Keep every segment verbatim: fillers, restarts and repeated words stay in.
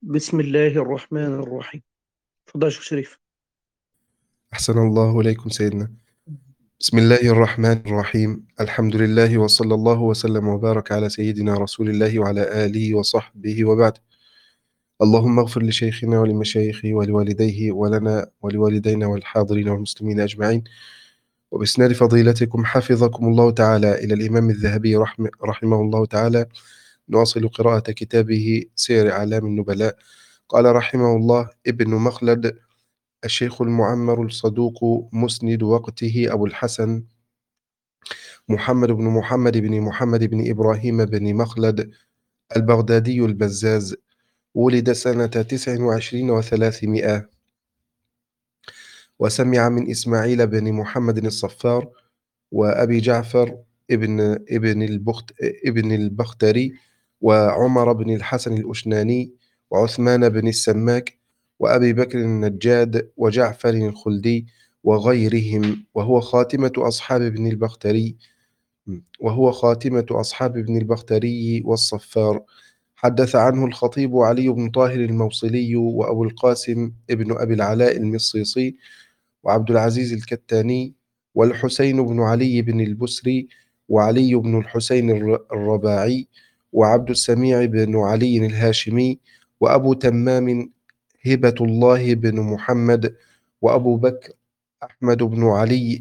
بسم الله الرحمن الرحيم. تفضل يا شيخ شريف. أحسن الله إليكم سيدنا. بسم الله الرحمن الرحيم. الحمد لله وصلى الله وسلم وبارك على سيدنا رسول الله وعلى آله وصحبه وبعد. اللهم اغفر لشيخنا ولمشايخه ولوالديه ولنا ولوالدينا والحاضرين والمسلمين أجمعين. وبإسناد فضيلتكم حفظكم الله تعالى إلى الإمام الذهبي رحمه, رحمه الله تعالى نواصل قراءة كتابه سير أعلام النبلاء. قال رحمه الله: ابن مخلد الشيخ المعمر الصدوق مسند وقته أبو الحسن محمد بن محمد بن محمد بن إبراهيم بن مخلد البغدادي البزاز، ولد سنة تسع وعشرين وثلاثمائة، وسمع من إسماعيل بن محمد الصفار وأبي جعفر ابن ابن البخت ابن البختري وعمر بن الحسن الأشناني وعثمان بن السماك وأبي بكر النجاد وجعفر الخلدي وغيرهم، وهو خاتمة أصحاب ابن البختري وهو خاتمة أصحاب ابن البختري والصفار. حدث عنه الخطيب علي بن طاهر الموصلي وأبو القاسم ابن أبي العلاء المصيصي وعبد العزيز الكتاني والحسين بن علي بن البسري وعلي بن الحسين الر- الرباعي وعبد السميع بن علي الهاشمي وأبو تمام هبة الله بن محمد وأبو بكر أحمد بن علي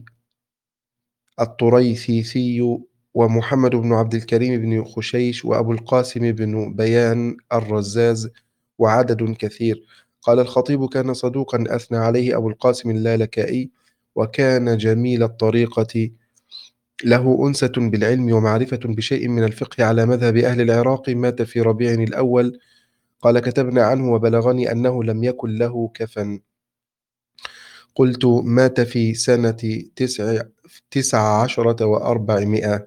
الطريثيثي ومحمد بن عبد الكريم بن خشيش وأبو القاسم بن بيان الرزاز وعدد كثير. قال الخطيب: كان صدوقا أثنى عليه أبو القاسم اللالكائي، وكان جميل الطريقة، له أنسة بالعلم ومعرفة بشيء من الفقه على مذهب أهل العراق. مات في ربيع الأول. قال: كتبنا عنه وبلغني أنه لم يكن له كفن. قلت: مات في سنة تسع, تسع عشرة وأربعمائة.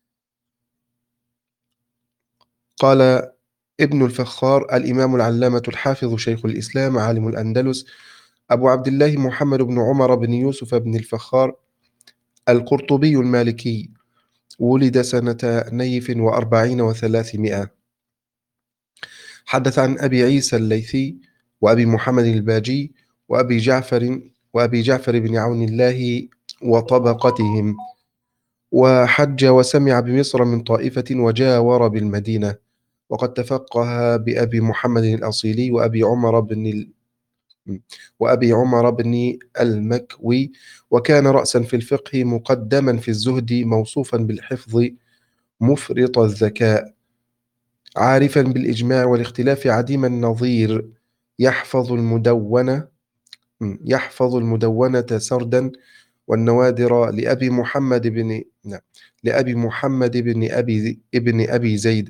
قال ابن الفخار الإمام العلامة الحافظ شيخ الإسلام عالم الأندلس أبو عبد الله محمد بن عمر بن يوسف بن الفخار القرطبي المالكي، ولد سنة نيف وأربعين وثلاثمائة. حدث عن أبي عيسى الليثي وأبي محمد الباجي وأبي جعفر وأبي جعفر بن عون الله وطبقتهم، وحج وسمع بمصر من طائفة وجاور بالمدينة، وقد تفقه بأبي محمد الأصيلي وأبي عمر بن ال... وأبي عمر بن المكوي، وكان رأسا في الفقه مقدما في الزهد، موصوفا بالحفظ مفرط الذكاء، عارفا بالإجماع والاختلاف عديم النظير، يحفظ المدونة يحفظ المدونة سردا والنوادر لأبي محمد بن نعم لأبي محمد بن أبي ابن أبي زيد.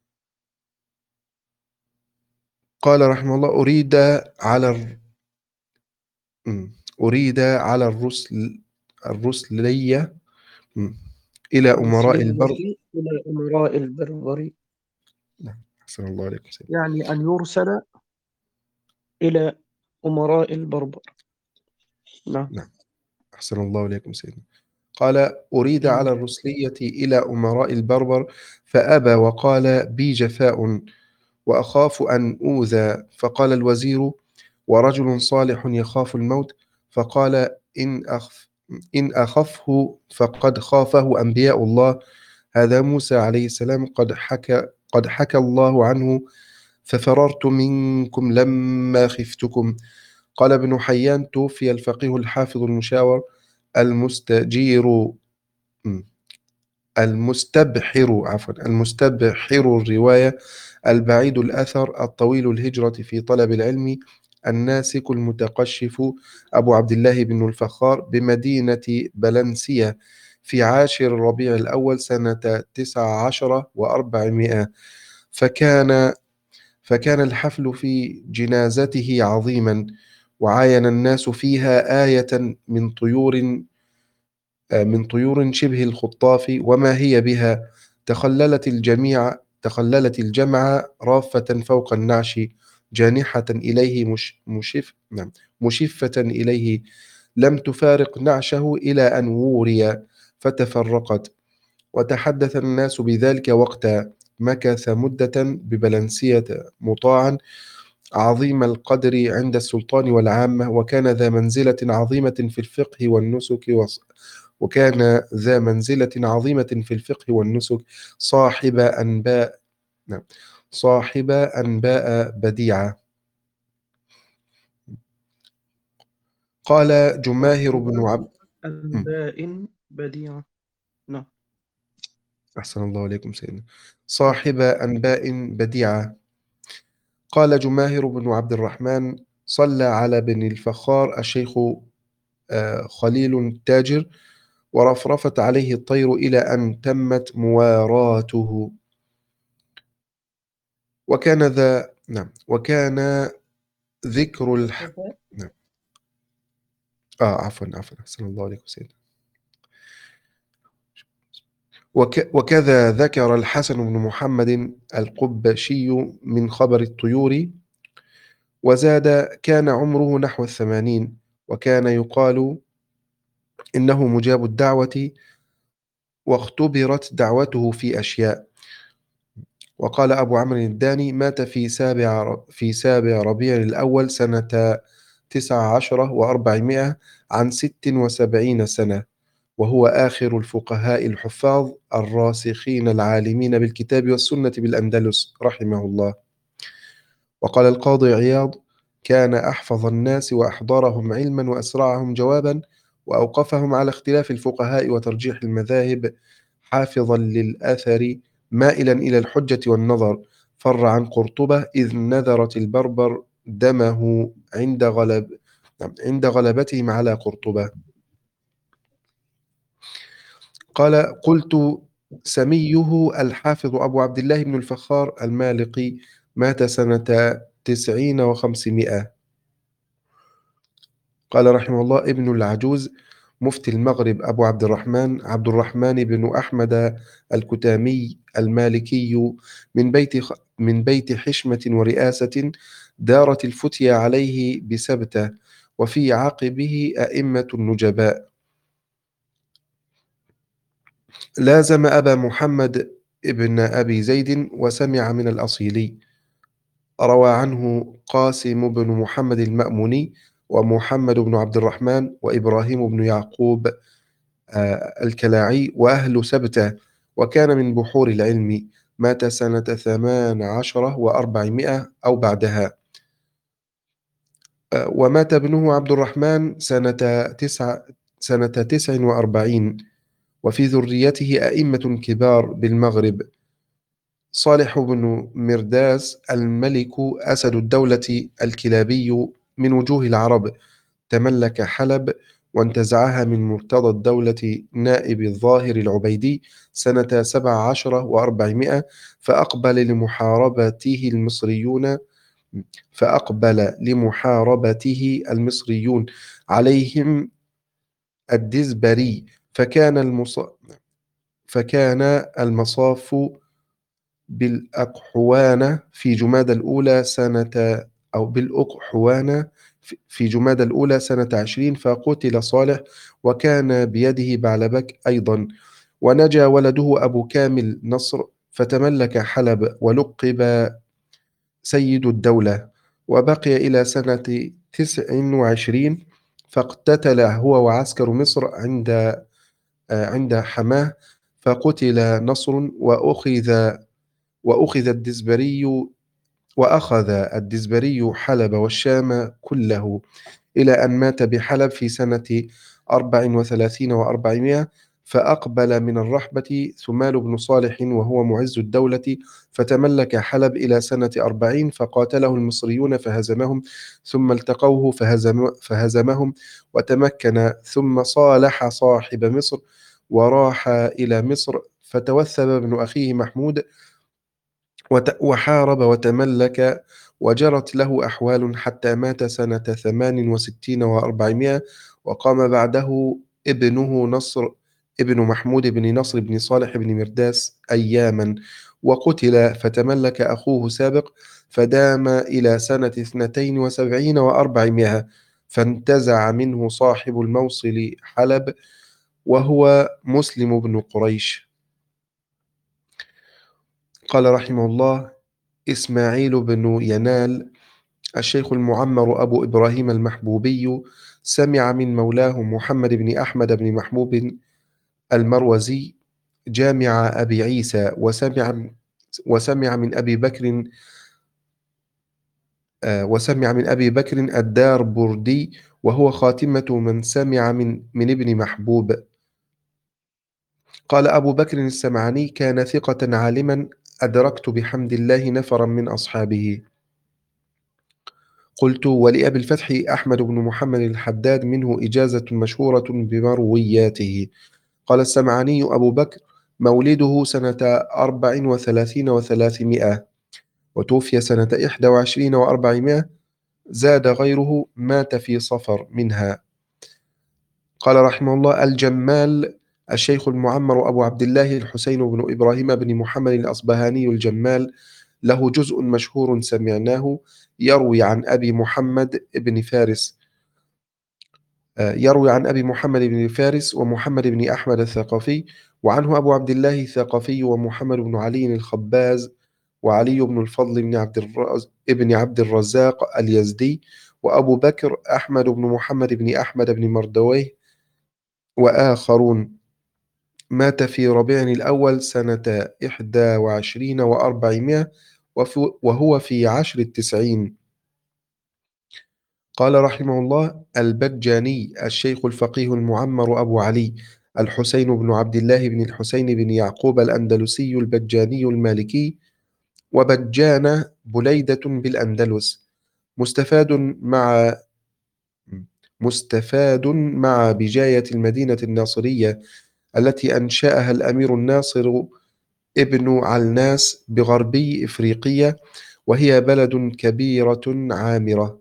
قال رحمه الله: أريد على الر- م. أريد على الرسل الرسلية م. إلى أمراء البر. الرسلية إلى أمراء البربر، نعم، أحسن الله عليكم سيدنا. يعني أن يرسل إلى أمراء البربر. نعم. نعم، أحسن الله عليكم سيدنا. قال: أريد على مم. الرسلية إلى أمراء البربر فأبى، وقال: بي جفاء وأخاف أن أوذى. فقال الوزير: ورجل صالح يخاف الموت. فقال: إن أخف إن أخفه فقد خافه أنبياء الله. هذا موسى عليه السلام قد حكى قد حكى الله عنه: ففررت منكم لما خفتكم. قال ابن حيان: توفي الفقيه الحافظ المشاور المستجير المستبحر عفوا المستبحر الرواية، البعيد الأثر، الطويل الهجرة في طلب العلم، الناسك المتقشف، أبو عبد الله بن الفخار، بمدينة بلنسية في عاشر ربيع الأول سنة تسع عشر وأربعمائة. فكان فكان الحفل في جنازته عظيما، وعاين الناس فيها آية من طيور من طيور شبه الخطاف، وما هي بها. تخللت الجميع تخللت الجمع رافة فوق النعش، جانحة إليه مش مشف نعم مشفة إليه، لم تفارق نعشه إلى أن ووري فتفرقت. وتحدث الناس بذلك وقتا. مكث مدة ببلنسية مطاعا، عظيم القدر عند السلطان والعامة، وكان ذا منزلة عظيمة في الفقه والنسك وص- وكان ذا منزلة عظيمة في الفقه والنسك، صاحب أنباء نعم صاحب أنباء بديعة. قال جماهر صاحب بن عبد م. أنباء بديعة. نعم. أحسن الله عليكم سيدنا. صاحب أنباء بديعة. قال جماهر بن عبد الرحمن: صلى على بن الفخار الشيخ آه، خليل التاجر، ورفرفت عليه الطير إلى أن تمت مواراته. وكان ذا نعم وكان ذكر الح وكذا نعم آه عفوا عفوا أحسن الله عليكم سيدنا. وك... وكذا ذكر الحسن بن محمد القبشي من خبر الطيور، وزاد: كان عمره نحو الثمانين، وكان يقال إنه مجاب الدعوة، واختبرت دعوته في أشياء. وقال أبو عمرو الداني: مات في سابع في سابع ربيع الأول سنة تسع عشرة وأربعمائة عن ست وسبعين سنة، وهو آخر الفقهاء الحفاظ الراسخين العالمين بالكتاب والسنة بالأندلس رحمه الله. وقال القاضي عياض: كان أحفظ الناس وأحضرهم علما وأسرعهم جوابا، وأوقفهم على اختلاف الفقهاء وترجيح المذاهب، حافظا للأثر مائلا إلى الحجة والنظر، فر عن قرطبة إذ نذرت البربر دمه عند غلب نعم، عند غلبتهم على قرطبة. قال: قلت: سميه الحافظ أبو عبد الله بن الفخار المالقي، مات سنة تسعين وخمسمائة. قال رحمه الله: ابن العجوز مفتي المغرب أبو عبد الرحمن عبد الرحمن بن أحمد الكتامي المالكي، من بيت خ- من بيت حشمة ورئاسة، دارت الفتيا عليه بسبتة، وفي عقبه أئمة النجباء. لازم أبا محمد ابن أبي زيد وسمع من الأصيلي. روى عنه قاسم بن محمد المأموني، ومحمد بن عبد الرحمن، وإبراهيم بن يعقوب آه، الكلاعي، وأهل سبتة، وكان من بحور العلم. مات سنة ثمان عشرة وأربعمائة أو بعدها. آه، ومات ابنه عبد الرحمن سنة تسع سنة تسع وأربعين. وفي ذريته أئمة كبار بالمغرب: صالح بن مرداس الملك أسد الدولة الكلابي من وجوه العرب، تملك حلب وانتزعها من مرتضى الدولة نائب الظاهر العبيدي سنة سبع عشرة وأربعمائة، فأقبل لمحاربته المصريون فأقبل لمحاربته المصريون عليهم الدزبري، فكان المص... فكان المصاف بالأقحوانة في جمادى الأولى سنة أو بالأقحوانة في في جمادى الأولى سنة عشرين، فقتل صالح، وكان بيده بعلبك أيضا. ونجا ولده أبو كامل نصر، فتملك حلب ولقب سيد الدولة، وبقي إلى سنة تسع وعشرين، فاقتتل هو وعسكر مصر عند آه، عند حماه، فقتل نصر، وأخذ وأخذ الدزبري وأخذ الدزبري حلب والشام كله، إلى أن مات بحلب في سنة أربع وثلاثين وأربعمائة. فأقبل من الرحبة ثمال بن صالح وهو معز الدولة، فتملك حلب إلى سنة أربعين، فقاتله المصريون فهزمهم، ثم التقوه فهزم فهزمهم وتمكن، ثم صالح صاحب مصر وراح إلى مصر، فتوثب ابن أخيه محمود وت- وحارب وتملك، وجرت له أحوال حتى مات سنة ثمان وستين وأربعمائة. وقام بعده ابنه نصر ابن محمود بن نصر بن صالح بن مرداس أياما، وقتل، فتملك أخوه سابق، فدام إلى سنة اثنتين وسبعين وأربعمائة، فانتزع منه صاحب الموصل حلب، وهو مسلم بن قريش. قال رحمه الله: إسماعيل بن ينال الشيخ المعمر أبو إبراهيم المحبوبي سمع من مولاه محمد بن أحمد بن محبوب المروزي جامع أبي عيسى، وسمع وسمع من أبي بكر آه، وسمع من أبي بكر الدار بردي، وهو خاتمة من سمع من من ابن محبوب. قال أبو بكر السمعاني: كان ثقة عالما، أدركت بحمد الله نفرا من أصحابه. قلت: ولأبي الفتح أحمد بن محمد الحداد منه إجازة مشهورة بمروياته. قال السمعاني أبو بكر: مولده سنة أربع وثلاثين وثلاثمائة، وتوفي سنة إحدى وعشرين وأربعمائة، زاد غيره مات في صفر منها. قال رحمه الله: الجمال الشيخ المعمر أبو عبد الله الحسين بن إبراهيم بن محمد الأصبهاني الجمال، له جزء مشهور سمعناه يروي عن أبي محمد بن فارس آه، يروي عن أبي محمد بن فارس ومحمد بن أحمد الثقفي، وعنه أبو عبد الله الثقفي ومحمد بن علي الخباز وعلي بن الفضل بن عبد الرز... ابن عبد الرزاق اليزدي، وأبو بكر أحمد بن محمد بن أحمد بن مردويه وآخرون. مات في ربيع الأول سنة إحدى وعشرين وأربعمائة، وفي- وهو في عشر التسعين. قال رحمه الله: البجاني الشيخ الفقيه المعمر أبو علي الحسين بن عبد الله بن الحسين بن يعقوب الأندلسي البجاني المالكي، وبجان بليدة بالأندلس، مستفاد مع مستفاد مع بجاية المدينة الناصرية التي أنشأها الأمير الناصر ابن علناس بغربي إفريقية، وهي بلد كبيرة عامرة.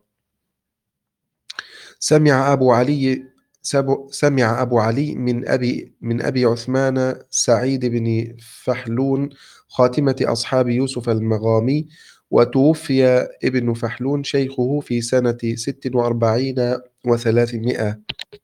سمع أبو علي سب- سمع أبو علي من أبي من أبي عثمان سعيد بن فحلون خاتمة أصحاب يوسف المغامي، وتوفي ابن فحلون شيخه في سنة ست وأربعين وثلاثمائة،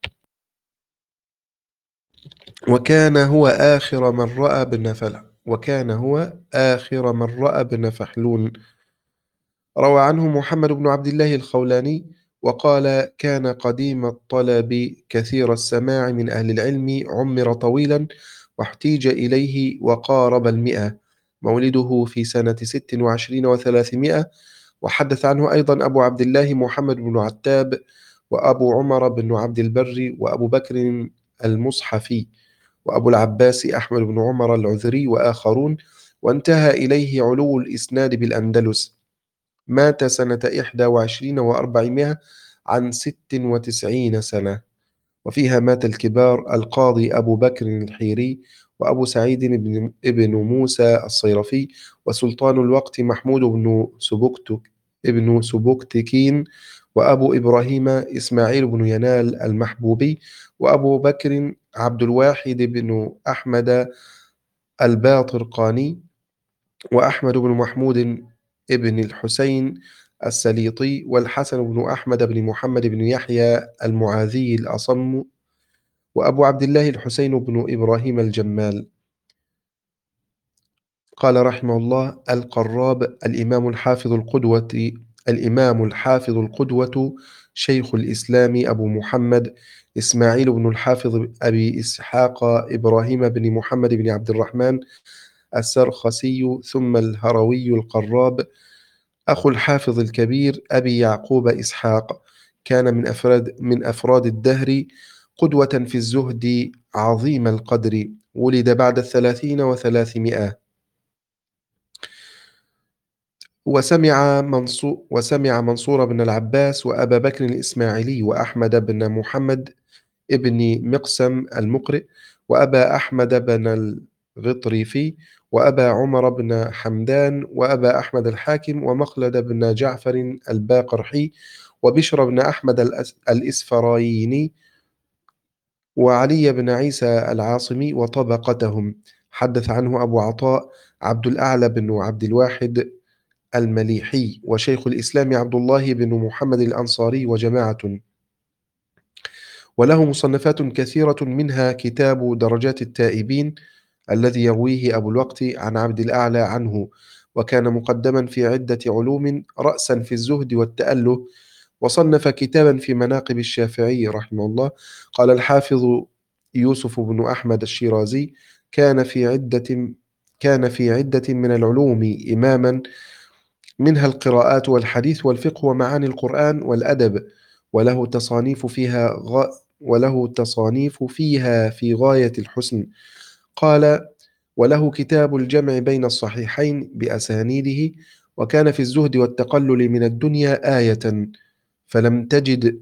وكان هو آخر من رأى ابن فلح وكان هو آخر من رأى ابن فحلون. روى عنه محمد بن عبد الله الخولاني وقال: كان قديم الطلب كثير السماع من أهل العلم، عمر طويلا واحتيج إليه وقارب المئة، مولده في سنة ست وعشرين وثلاثمائة. وحدث عنه أيضا أبو عبد الله محمد بن عتاب، وأبو عمر بن عبد البر، وأبو بكر المصحفي، وأبو العباس أحمد بن عمر العذري وآخرون، وانتهى إليه علو الإسناد بالأندلس. مات سنة إحدى وعشرين وأربعمائة عن ست وتسعين سنة، وفيها مات الكبار: القاضي أبو بكر الحيري، وأبو سعيد بن ابن موسى الصيرفي، وسلطان الوقت محمود بن سبكتك ابن سبكتكين، وأبو إبراهيم إسماعيل بن ينال المحبوبي، وأبو بكر عبد الواحد بن أحمد الباطرقاني، وأحمد بن محمود ابن الحسين السليطي، والحسن بن أحمد بن محمد بن يحيى المعاذي الأصم، وأبو عبد الله الحسين بن إبراهيم الجمال. قال رحمه الله: القراب الإمام الحافظ القدوة الإمام الحافظ القدوة شيخ الإسلام أبو محمد إسماعيل بن الحافظ أبي إسحاق إبراهيم بن محمد بن عبد الرحمن السرخسي ثم الهروي القراب، أخو الحافظ الكبير أبي يعقوب إسحاق، كان من أفراد من أفراد الدهر، قدوة في الزهد عظيم القدر، ولد بعد الثلاثين وثلاثمائة. وسمع منصور وسمع منصور بن العباس وأبا بكر الإسماعيلي وأحمد بن محمد ابن مقسم المقرئ، وأبا أحمد بن الغطريفي، وأبا عمر بن حمدان، وأبا أحمد الحاكم، ومخلد بن جعفر الباقرحي، وبشر بن أحمد الأس- الإسفرايني، وعلي بن عيسى العاصمي وطبقتهم. حدث عنه أبو عطاء عبد الأعلى بن عبد الواحد المليحي، وشيخ الإسلام عبد الله بن محمد الأنصاري وجماعة، وله مصنفات كثيرة، منها كتاب درجات التائبين الذي يرويه أبو الوقت عن عبد الأعلى عنه، وكان مقدما في عدة علوم رأسا في الزهد والتأله، وصنف كتابا في مناقب الشافعي رحمه الله. قال الحافظ يوسف بن أحمد الشيرازي: كان في عدة كان في عدة من العلوم إماما، منها القراءات والحديث والفقه ومعاني القرآن والأدب، وله تصانيف فيها غ... وله تصانيف فيها في غاية الحسن. قال: وله كتاب الجمع بين الصحيحين بأسانيده، وكان في الزهد والتقلل من الدنيا آية، فلم تجد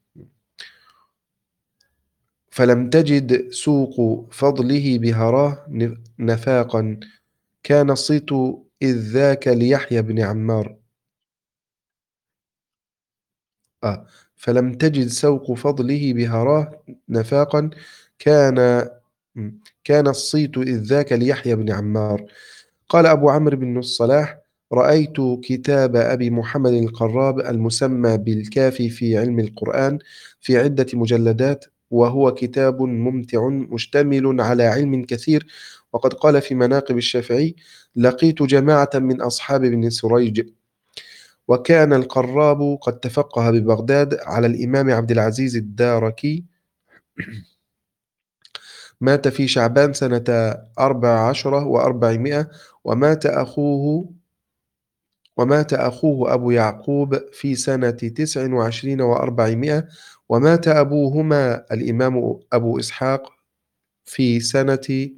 فلم تجد سوق فضله بهراه نفاقا، كان الصيت إذ ذاك ليحيى بن عمار. آه فلم تجد سوق فضله بهراه نفاقا، كان كان الصيت إذ ذاك ليحيى بن عمار. قال أبو عمرو بن الصلاح: رأيت كتاب أبي محمد القراب المسمى بالكافي في علم القرآن في عدة مجلدات، وهو كتاب ممتع مشتمل على علم كثير. وقد قال في مناقب الشافعي: لقيت جماعة من أصحاب ابن سريج. وكان القراب قد تفقه ببغداد على الإمام عبد العزيز الداركي، مات في شعبان سنة أربع عشرة وأربعمائة، ومات أخوه ومات أخوه أبو يعقوب في سنة تسع وعشرين وأربعمائة، ومات أبوهما الإمام أبو إسحاق في سنة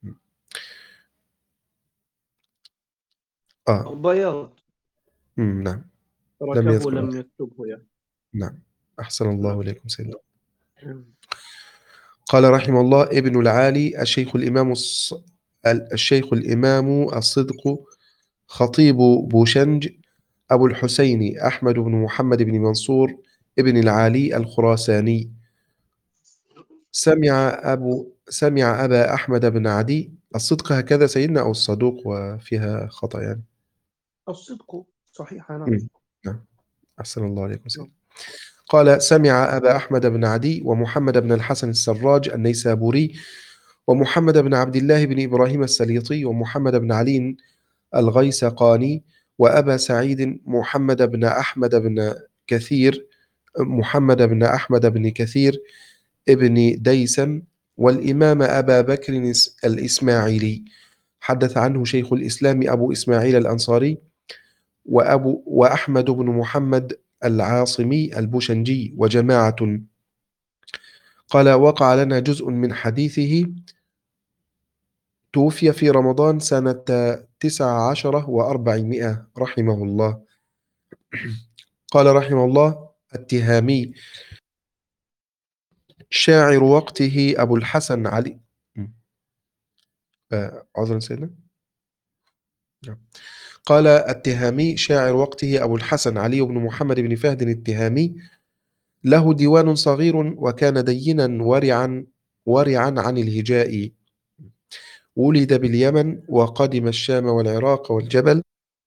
آه البياض مم، نعم، لم تركه يذكر. لم يكتبه يعني. نعم، أحسن الله نعم. إليكم سيدنا. قال رحمه الله: ابن العالي الشيخ الإمام الص... الشيخ الإمام الصدق خطيب بوشنج أبو الحسين أحمد بن محمد بن منصور ابن العالي الخراساني، سمع أبو سمع أبا أحمد بن عدي. الصدق هكذا سيدنا أو الصدوق وفيها خطأ يعني؟ الصدق صحيح. نعم. مم. نعم، أحسن الله عليكم نعم. سيدنا. قال: سمع أبا أحمد بن عدي ومحمد بن الحسن السراج النيسابوري، ومحمد بن عبد الله بن إبراهيم السليطي، ومحمد بن علي الغيسقاني، وأبا سعيد محمد بن أحمد بن كثير محمد بن أحمد بن كثير ابن ديسم، والإمام أبا بكر الإسماعيلي. حدث عنه شيخ الإسلام أبو إسماعيل الأنصاري، وأبو وأحمد بن محمد العاصمي البوشنجي وجماعة. قال: وقع لنا جزء من حديثه، توفي في رمضان سنة تسع عشرة وأربعمائة رحمه الله. قال رحمه الله: التهامي شاعر وقته أبو الحسن علي. آه، عذرا سيدنا. نعم. قال: التهامي شاعر وقته أبو الحسن علي بن محمد بن فهد التهامي، له ديوان صغير، وكان دينا ورعا ورعا عن الهجاء. ولد باليمن، وقدم الشام والعراق والجبل،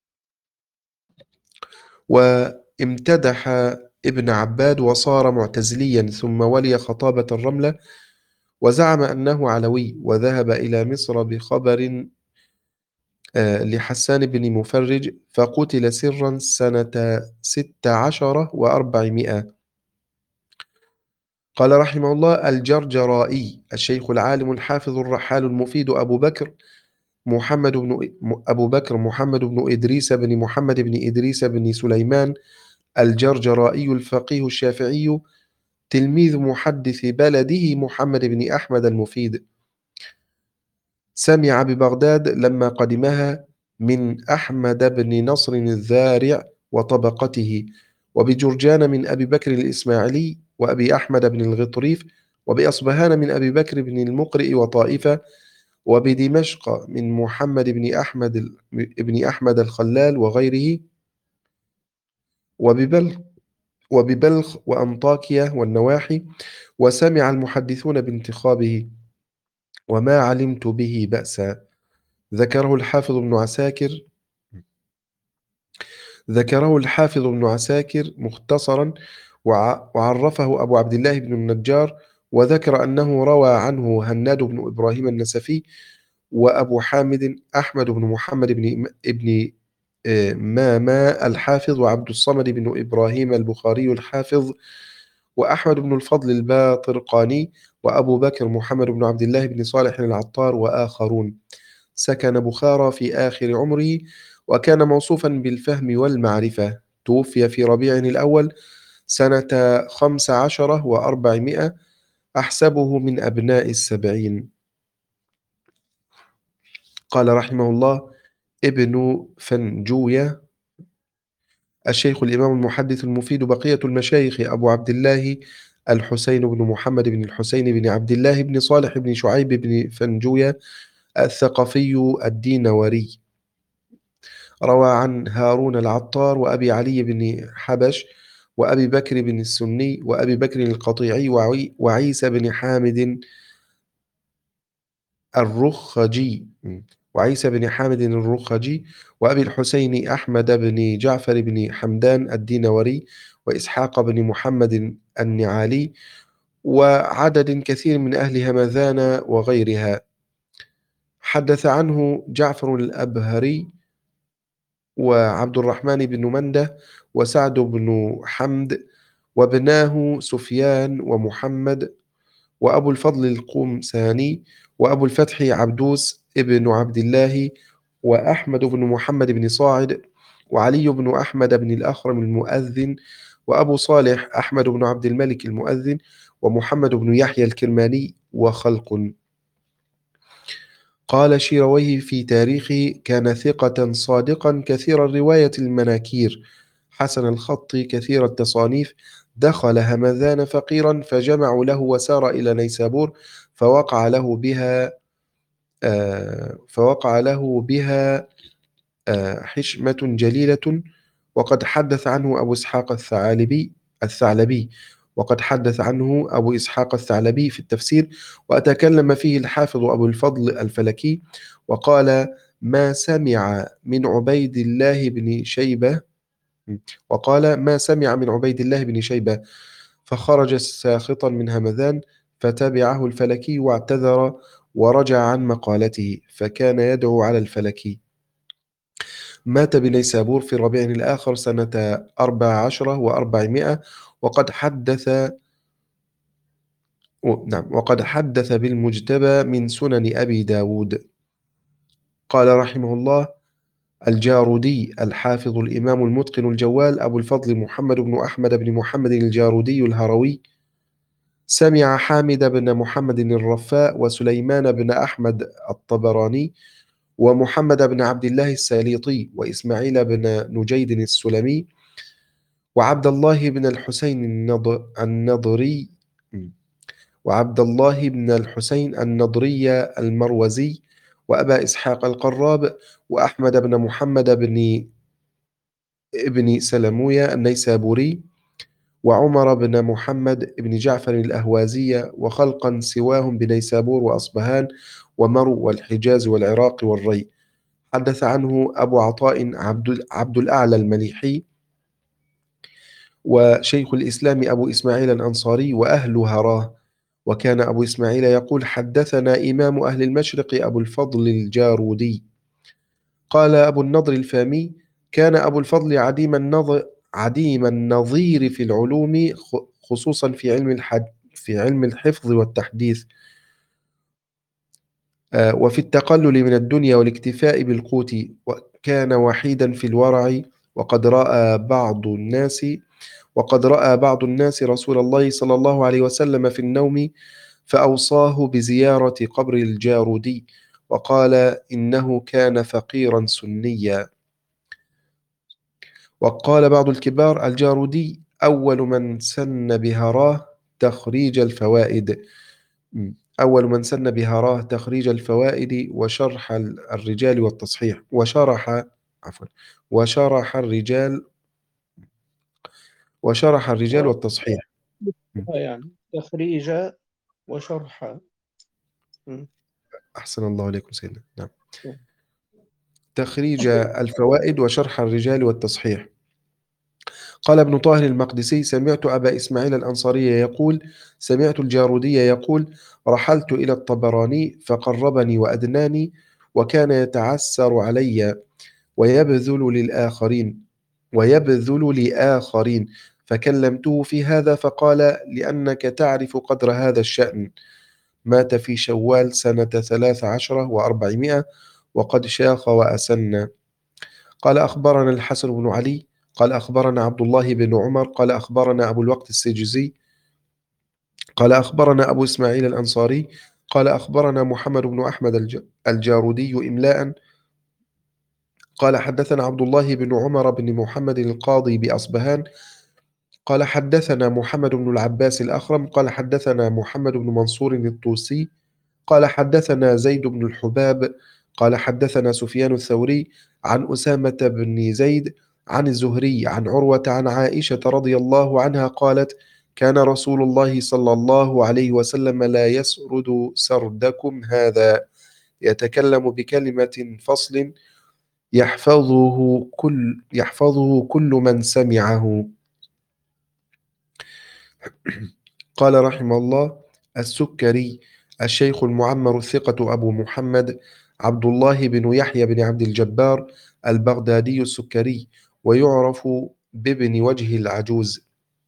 وامتدح ابن عباد، وصار معتزليا، ثم ولي خطابة الرملة، وزعم أنه علوي، وذهب إلى مصر بخبر آه، لحسان بن مفرج، فقتل سرا سنة ست عشر وأربعمائة. قال رحمه الله: الجرجرائي الشيخ العالم الحافظ الرحال المفيد أبو بكر محمد بن أبو بكر محمد بن إدريس بن محمد بن إدريس بن سليمان الجرجرائي الفقيه الشافعي، تلميذ محدث بلده محمد بن أحمد المفيد. سمع ببغداد لما قدمها من أحمد بن نصر الذارع وطبقته، وبجرجان من أبي بكر الإسماعيلي وأبي أحمد بن الغطريف، وبأصبهان من أبي بكر بن المقرئ وطائفة، وبدمشق من محمد بن أحمد بن أحمد الخلال وغيره، وببلخ وببلخ وأنطاكيا والنواحي. وسمع المحدثون بانتخابه، وما علمت به بأسا. ذكره الحافظ ابن عساكر ذكره الحافظ ابن عساكر مختصرا، وع- وعرفه أبو عبد الله بن النجار، وذكر أنه روى عنه هناد بن إبراهيم النسفي، وأبو حامد أحمد بن محمد بن ابن ماما الحافظ، وعبد الصمد بن إبراهيم البخاري الحافظ، وأحمد بن الفضل الباطرقاني، وأبو بكر محمد بن عبد الله بن صالح العطار وآخرون. سكن بخارى في آخر عمره، وكان موصوفا بالفهم والمعرفة. توفي في ربيع الأول سنة خمس عشرة وأربعمائة، أحسبه من أبناء السبعين. قال رحمه الله: ابن فنجوية الشيخ الإمام المحدث المفيد بقية المشايخ أبو عبد الله الحسين بن محمد بن الحسين بن عبد الله بن صالح بن شعيب بن فنجوية الثقفي الدينوري. روى عن هارون العطار وأبي علي بن حبش وأبي بكر بن السني وأبي بكر القطيعي وعي وعيسى بن حامد الرخجي وعيسى بن حامد الرخجي وأبي الحسين أحمد بن جعفر بن حمدان الدينوري وإسحاق بن محمد النعالي وعدد كثير من أهل همذان وغيرها. حدث عنه جعفر الأبهري وعبد الرحمن بن منده وسعد بن حمد وابناه سفيان ومحمد وأبو الفضل القمساني وأبو الفتح عبدوس ابن عبد الله وأحمد بن محمد بن صاعد وعلي بن أحمد بن الأخرم المؤذن وأبو صالح أحمد بن عبد الملك المؤذن ومحمد بن يحيى الكرماني وخلق. قال شيرويه في تاريخه: كان ثقة صادقا كثير الرواية المناكير، حسن الخط كثير التصانيف. دخل همذان فقيرا فجمعوا له وسار إلى نيسابور فوقع له بها آه فوقع له بها آه حشمة جليلة. وقد حدث عنه أبو إسحاق الثعلبي الثعلبي وقد حدث عنه أبو إسحاق الثعلبي في التفسير، وأتكلم فيه الحافظ أبو الفضل الفلكي وقال: ما سمع من عبيد الله بن شيبة وقال ما سمع من عبيد الله بن شيبة فخرج ساخطا من همذان، فتبعه الفلكي واعتذر ورجع عن مقالته، فكان يدعو على الفلكي. مات بنيسابور في ربيع الآخر سنة أربع عشرة وأربعمائة، وقد حدث نعم وقد حدث بالمجتبى من سنن أبي داود. قال رحمه الله: الجارودي الحافظ الإمام المتقن الجوال أبو الفضل محمد بن أحمد بن محمد الجارودي الهروي سمع حامد بن محمد الرفاء وسليمان بن أحمد الطبراني ومحمد بن عبد الله الساليطي وإسماعيل بن نجيد السلمي وعبد الله بن الحسين النضري وعبد الله بن الحسين النضري المروزي وأبا إسحاق القراب وأحمد بن محمد بن ابن سلموية النيسابوري وعمر بن محمد بن جعفر الأهوازي وخلقا سواهم بنيسابور وأصبهان ومرو والحجاز والعراق والري. حدث عنه أبو عطاء عبد, عبد الأعلى المليحي وشيخ الإسلام أبو إسماعيل الأنصاري وأهل هراه. وكان أبو إسماعيل يقول: حدثنا إمام أهل المشرق أبو الفضل الجارودي. قال أبو النضر الفامي: كان أبو الفضل عديم النظر عديم النظير في العلوم، خصوصا في علم الحد في علم الحفظ والتحديث، وفي التقلل من الدنيا والاكتفاء بالقوت، وكان وحيدا في الورع. وقد رأى بعض الناس وقد رأى بعض الناس رسول الله صلى الله عليه وسلم في النوم فأوصاه بزيارة قبر الجارودي، وقال إنه كان فقيرا سنيا. وقال بعض الكبار: الجارودي أول من سن بهراه تخريج الفوائد أول من سن بهراه تخريج الفوائد وشرح الرجال والتصحيح وشرح عفوا وشرح الرجال وشرح الرجال والتصحيح يعني تخريج وشرح. أحسن الله عليكم سيدنا. نعم. تخريج الفوائد وشرح الرجال والتصحيح. قال ابن طاهر المقدسي: سمعت أبا إسماعيل الأنصاري يقول: سمعت الجارودي يقول: رحلت إلى الطبراني فقربني وأدناني وكان يتعسر علي ويبذل للآخرين ويبذل لآخرين فكلمته في هذا فقال: لأنك تعرف قدر هذا الشأن. مات في شوال سنة ثلاث عشرة وأربعمائة وقد شاخ وأسن. قال أخبرنا الحسن بن علي قال أخبرنا عبد الله بن عمر قال أخبرنا أبو الوقت السجزي قال أخبرنا أبو إسماعيل الأنصاري قال أخبرنا محمد بن أحمد الج- الجارودي إملاء قال حدثنا عبد الله بن عمر بن محمد القاضي بأصبهان قال حدثنا محمد بن العباس الأخرم قال حدثنا محمد بن منصور الطوسي قال حدثنا زيد بن الحباب قال حدثنا سفيان الثوري عن أسامة بن زيد عن الزهري عن عروة عن عائشة رضي الله عنها قالت: كان رسول الله صلى الله عليه وسلم لا يسرد سردكم هذا، يتكلم بكلمة فصل يحفظه كل يحفظه كل من سمعه. قال رحمه الله: السكري الشيخ المعمر الثقة أبو محمد عبد الله بن يحيى بن عبد الجبار البغدادي السكري، ويعرف بابن وجه العجوز.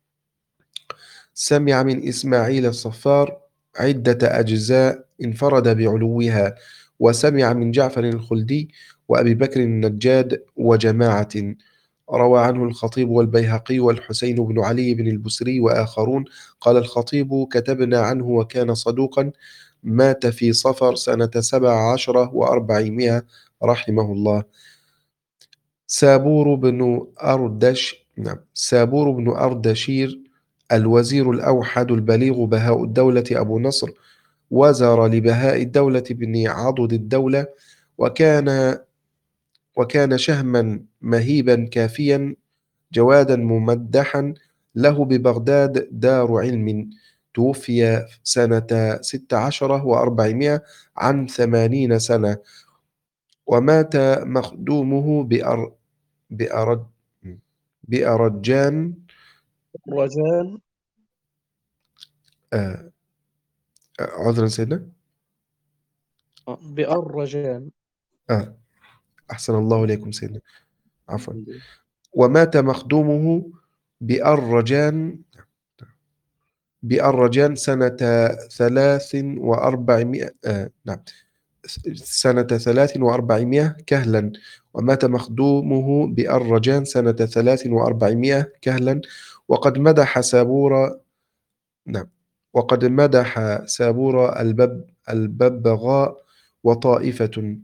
سمع من إسماعيل الصفار عدة أجزاء انفرد بعلوها، وسمع من جعفر الخلدي وأبي بكر النجاد وجماعة. روى عنه الخطيب والبيهقي والحسين بن علي بن البسري وآخرون. قال الخطيب: كتبنا عنه وكان صدوقا، مات في صفر سنة سبع عشرة وأربعمائة رحمه الله. سابور بن أردش نعم سابور بن أردشير الوزير الأوحد البليغ بهاء الدولة أبو نصر، وزر لبهاء الدولة بن عضد الدولة، وكان وكان شهما مهيبا كافيا جوادا ممدحا، له ببغداد دار علم. توفي سنة ست عشرة وأربعمائة عن ثمانين سنة. ومات مخدومه بأر بأرج بأرجان رجان. آه آه، عذرا سيدنا. آه، بأرجان. آه أحسن الله إليكم سيدنا، عفوا. ومات مخدومه بأرجان بأرجان سنة ثلاث وأربعمائة آه نعم سنة ثلاث وأربعمائة كهلا. ومات مخدومه بأرجان سنة ثلاث وأربعمائة كهلا. وقد مدح سابور نعم وقد مدح سابور البب الببغاء وطائفة.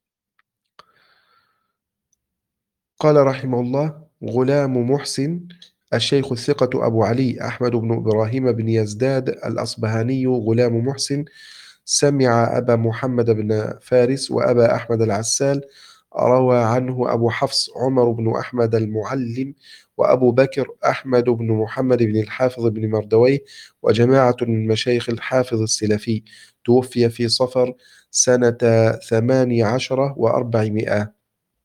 قال رحمه الله: غلام محسن الشيخ الثقة أبو علي أحمد بن إبراهيم بن يزداد الأصبهاني غلام محسن، سمع أبا محمد بن فارس وأبا أحمد العسال. روى عنه أبو حفص عمر بن أحمد المعلم، وأبو بكر أحمد بن محمد بن الحافظ بن مردويه، وجماعة من مشايخ الحافظ السلفي. توفي في صفر سنة ثمان عشرة وأربعمائة.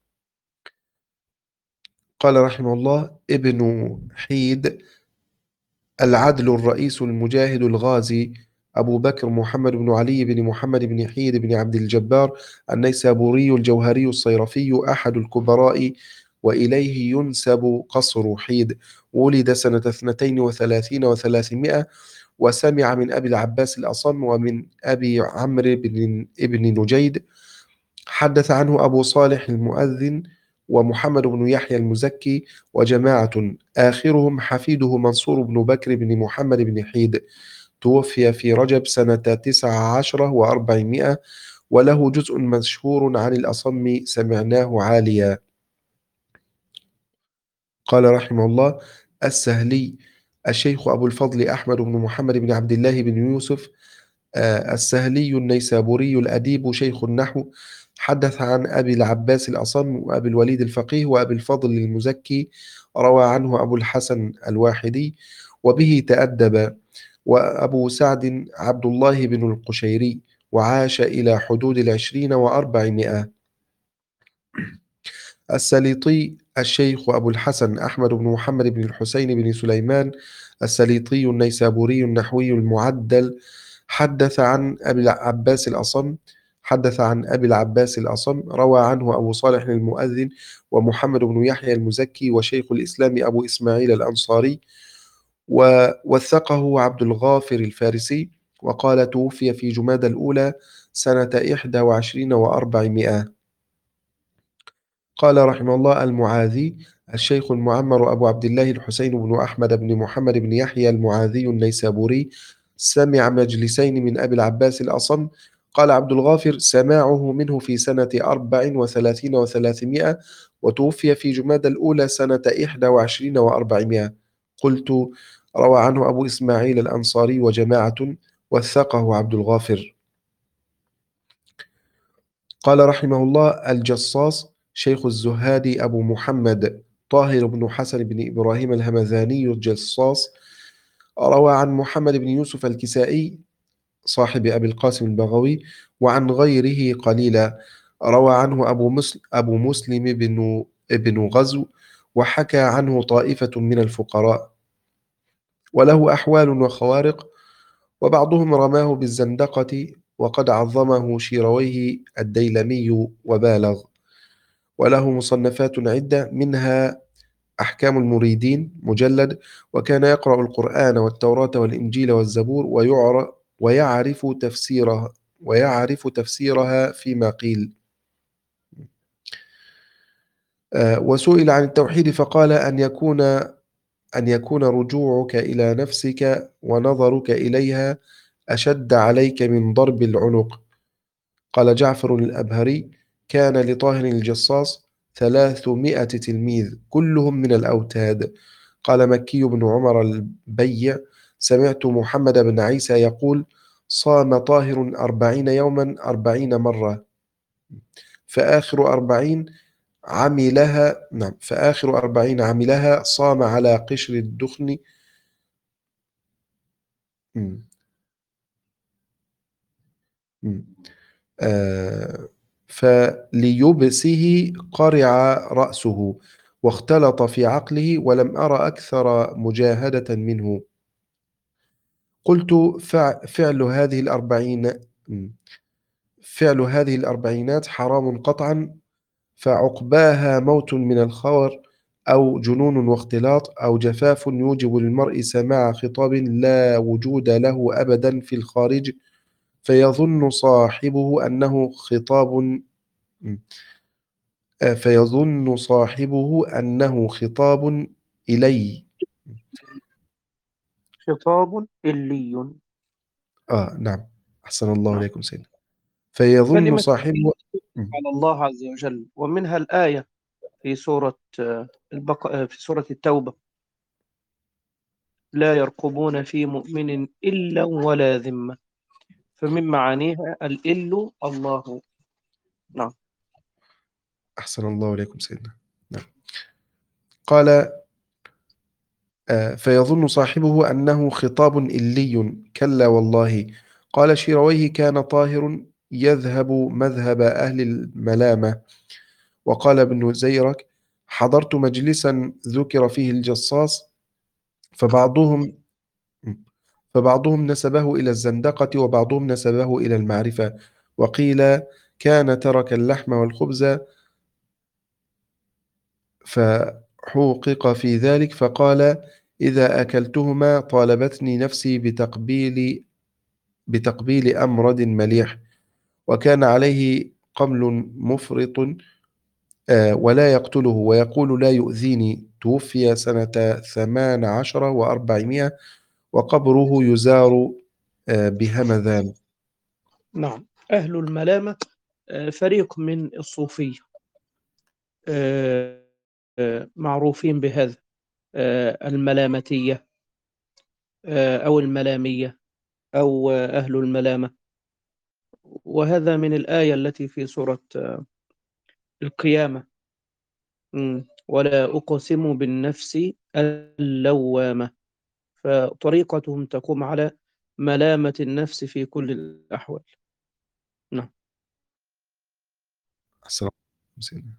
قال رحمه الله: ابن حيد العدل الرئيس المجاهد الغازي أبو بكر محمد بن علي بن محمد بن حيد بن عبد الجبار النيسابوري الجوهري الصيرفي أحد الكبراء، وإليه ينسب قصر حيد. ولد سنة اثنتين وثلاثين وثلاثمائة، وسمع من أبي العباس الأصم ومن أبي عمرو بن ابن نجيد. حدث عنه أبو صالح المؤذن ومحمد بن يحيى المزكي وجماعة، آخرهم حفيده منصور بن بكر بن محمد بن حيد. توفي في رجب سنة تسع عشرة وأربعمائة، وله جزء مشهور عن الأصم سمعناه عاليا. قال رحمه الله: السهلي الشيخ أبو الفضل أحمد بن محمد بن عبد الله بن يوسف آه، السهلي النيسابوري الأديب شيخ النحو. حدث عن أبي العباس الأصم وأبي الوليد الفقيه وأبي الفضل المزكي. روى عنه أبو الحسن الواحدي، وبه تأدب. وأبو سعد عبد الله بن القشيري، وعاش إلى حدود العشرين وأربعمائة. السليطي الشيخ أبو الحسن أحمد بن محمد بن الحسين بن سليمان السليطي النيسابوري النحوي المعدل. حدث عن أبي العباس الأصم. حدث عن أبي العباس الأصم، روى عنه أبو صالح المؤذن ومحمد بن يحيى المزكي وشيخ الإسلام أبو إسماعيل الأنصاري، ووثقه عبد الغافر الفارسي، وقال توفي في جمادى الأولى سنة إحدى وعشرين وأربعمائة. قال رحمه الله: المعاذي الشيخ المعمر أبو عبد الله الحسين بن أحمد بن محمد بن يحيى المعاذي النيسابوري سمع مجلسين من أبي العباس الأصم. قال عبد الغافر: سماعه منه في سنة أربع وثلاثين وثلاثمائة، وتوفي في جمادى الأولى سنة إحدى وعشرين وأربعمائة. قلت: روى عنه أبو إسماعيل الأنصاري وجماعة، وثقه عبد الغافر. قال رحمه الله: الجصاص شيخ الزهادي أبو محمد طاهر بن حسن بن إبراهيم الهمذاني الجصاص، روى عن محمد بن يوسف الكسائي صاحب أبي القاسم البغوي وعن غيره قليلا. روى عنه أبو مسلم, أبو مسلم بن, بن غزو، وحكى عنه طائفة من الفقراء، وله أحوال وخوارق، وبعضهم رماه بالزندقة، وقد عظمه شيرويه الديلمي وبالغ. وله مصنفات عدة، منها أحكام المريدين مجلد، وكان يقرأ القرآن والتوراة والإنجيل والزبور ويعر- ويعرف تفسيرها ويعرف تفسيرها فيما قيل. آه، وسئل عن التوحيد فقال: أن يكون أن يكون رجوعك إلى نفسك ونظرك إليها أشد عليك من ضرب العنق. قال جعفر الأبهري: كان لطاهر الجصاص ثلاثمائة تلميذ كلهم من الأوتاد. قال مكي بن عمر البيع: سمعت محمد بن عيسى يقول: صام طاهر أربعين يوما أربعين مرة، فآخر أربعين عملها نعم فآخر أربعين عملها صام على قشر الدخن. مم. مم. آه، فليبسه قرع رأسه، واختلط في عقله، ولم أر أكثر مجاهدة منه. قلت: فع- فعل هذه الأربعين مم. فعل هذه الأربعينات حرام قطعا، فعقباها موت من الخور، أو جنون واختلاط، أو جفاف يوجب للمرء سماع خطاب لا وجود له أبدا في الخارج، فيظن صاحبه أنه خطاب آه، فيظن صاحبه أنه خطاب إلي. خطاب إلي. آه نعم، أحسن الله نعم. إليكم سيدنا. فيظن كلمة صاحبه. على الله عز وجل، ومنها الآية في سورة آه، البق... آه، في سورة التوبة: لا يرقبون في مؤمن إلا ولا ذمة. فمن معانيها الإل الله. نعم. أحسن الله إليكم سيدنا. نعم. قال: آه، فيظن صاحبه أنه خطاب إلي، كلا والله. قال شيرويه: كان طاهر يذهب مذهب أهل الملامة. وقال ابن زيرك: حضرت مجلسا ذكر فيه الجصاص، فبعضهم فبعضهم نسبه إلى الزندقة، وبعضهم نسبه إلى المعرفة. وقيل: كان ترك اللحم والخبز فحوقق في ذلك، فقال: إذا أكلتهما طالبتني نفسي بتقبيل بتقبيل أمرد مليح. وكان عليه قمل مفرط، آه، ولا يقتله، ويقول: لا يؤذيني. توفي سنة ثمان عشر وأربعمائة، وقبره يزار آه، بهمذان. نعم. أهل الملامة آه، فريق من الصوفية، آه، آه، معروفين بهذا، آه، الملامتية، آه، أو الملامية، أو آه، أهل الملامة. وهذا من الآية التي في سورة آه، القيامة: مم. ولا أقسم بالنفس اللوامة. فطريقتهم تقوم على ملامة النفس في كل الأحوال. نعم. السلام عليكم سيدنا.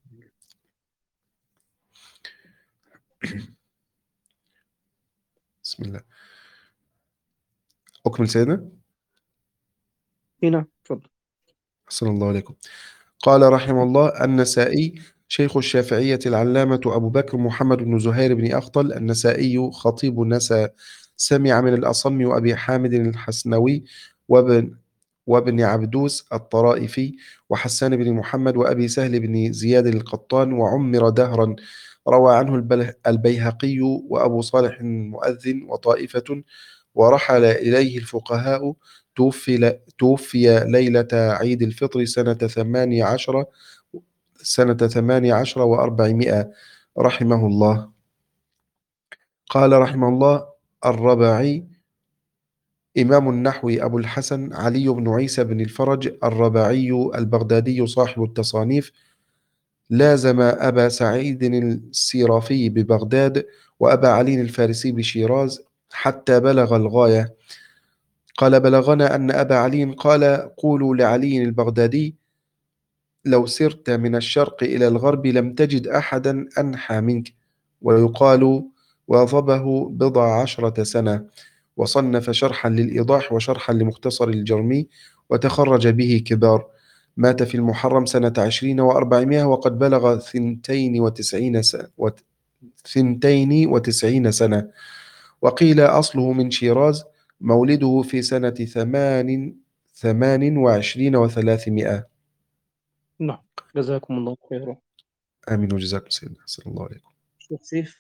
بسم الله. أكمل سيدنا. هنا تفضل. أحسن الله عليكم. قال رحمه الله: النسائي شيخ الشافعية العلامة أبو بكر محمد بن زهير بن أخطل النسائي خطيب النسا، سمع من الأصم وأبي حامد الحسنوي وابن وابن عبدوس الطرائفي وحسان بن محمد وأبي سهل بن زياد القطان وعمر دهرا. روى عنه البله- البيهقي وأبو صالح المؤذن وطائفة، ورحل إليه الفقهاء. توفي, توفي ليلة عيد الفطر سنة ثمان عشر سنة ثمان عشر وأربعمائة رحمه الله. قال رحمه الله: الرباعي إمام النحو أبو الحسن علي بن عيسى بن الفرج الرباعي البغدادي صاحب التصانيف، لازم أبا سعيد السيرافي ببغداد وأبا علي الفارسي بشيراز حتى بلغ الغاية. قال: بلغنا أن أبا علي قال: قولوا لعلي البغدادي: لو سرت من الشرق إلى الغرب لم تجد أحدا أنحى منك. ويقال: واظبه بضع عشرة سنة، وصنف شرحا للإيضاح وشرحا لمختصر الجرمي، وتخرج به كبار. مات في المحرم سنة عشرين وأربعمائة وقد بلغ ثنتين وتسعين سنة, وت... ثنتين وتسعين سنة. وقيل أصله من شيراز، مولده في سنة ثمان ثمان وعشرين وثلاثمائة. نعم، جزاكم الله خيرا. آمين وجزاكم سيدنا، أحسن الله عليكم. شيخ سيف.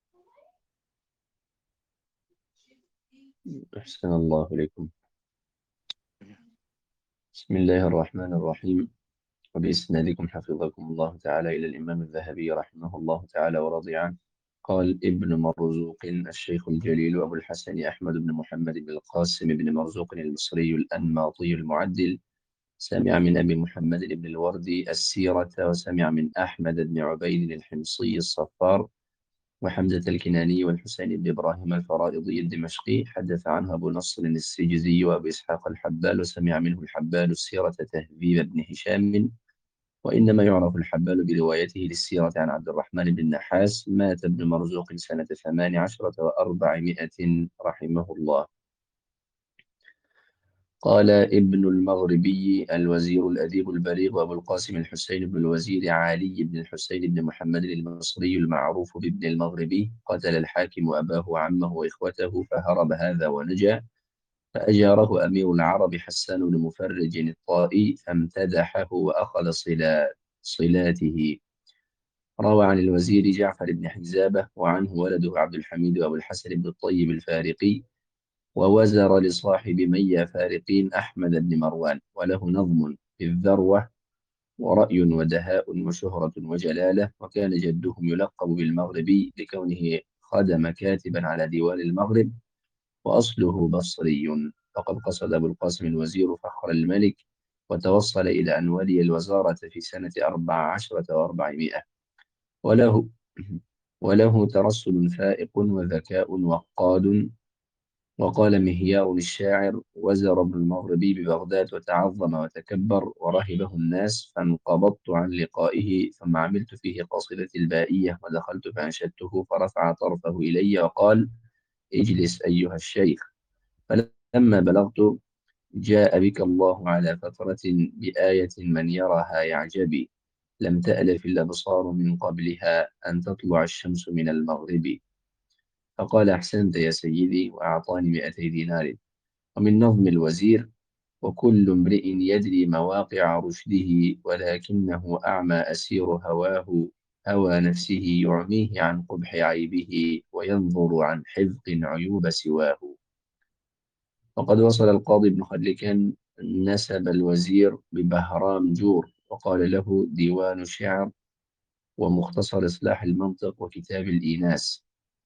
أحسن الله إليكم. بسم الله الرحمن الرحيم، وبإسنادكم حفظكم الله تعالى إلى الإمام الذهبي رحمه الله تعالى ورضي عنه. قال ابن مرزوق الشيخ الجليل أبو الحسن أحمد بن محمد بن القاسم بن مرزوق المصري الأنماطي المعدل، سمع من أبي محمد بن الوردي السيرة، وسمع من أحمد بن عبيد الحمصي الصفار، وحمزة الكناني، والحسين بن إبراهيم الفرائضي الدمشقي. حدث عنه أبو نصر السجزي وأبو إسحاق الحبال، وسمع منه الحبال السيرة تهذيب بن هشام، وإنما يعرف الحبال بروايته للسيرة عن عبد الرحمن بن النحاس. مات ابن مرزوق سنة ثمان عشرة وأربعمائة رحمه الله. قال ابن المغربي الوزير الأديب البليغ أبو القاسم الحسين بن الوزير علي بن الحسين بن محمد المصري المعروف بابن المغربي، قتل الحاكم أباه وعمه وإخوته فهرب هذا ونجا، فأجاره أمير العرب حسان بن مفرج الطائي فامتدحه وأخذ صلا صلاته. روى عن الوزير جعفر بن حزابة، وعنه ولده عبد الحميد وأبو الحسن بن الطيب الفارقي، ووزر لصاحب ميا فارقين أحمد بن مروان، وله نظم في الذروة ورأي ودهاء وشهرة وجلالة. وكان جدهم يلقب بالمغربي لكونه خدم كاتبا على ديوان المغرب، وأصله بصري. وقد قصد أبو القاسم الوزير فخر الملك، وتوصل إلى أن ولي الوزارة في سنة أربع عشرة وأربعمائة. وله وله ترسل فائق وذكاء وقاد. وقال مهيار الشاعر: وزر ابن المغربي ببغداد وتعظم وتكبر ورهبه الناس، فانقبضت عن لقائه، ثم عملت فيه قصيدة البائية، ودخلت فأنشدته، فرفع طرفه إلي وقال: اجلس أيها الشيخ. فلما بلغت: جاء بك الله على فترة بآية من يراها يعجبي، لم تألف الأبصار من قبلها أن تطلع الشمس من المغرب. فقال: أحسنت يا سيدي، وأعطاني مئتي دينار. ومن نظم الوزير: وكل امرئ يدري مواقع رشده، ولكنه أعمى أسير هواه، هوى نفسه يعميه عن قبح عيبه، وينظر عن حذق عيوب سواه. وقد وصل القاضي بن خلكان نسب الوزير ببهرام جور، وقال له ديوان شعر، ومختصر إصلاح المنطق، وكتاب الإيناس.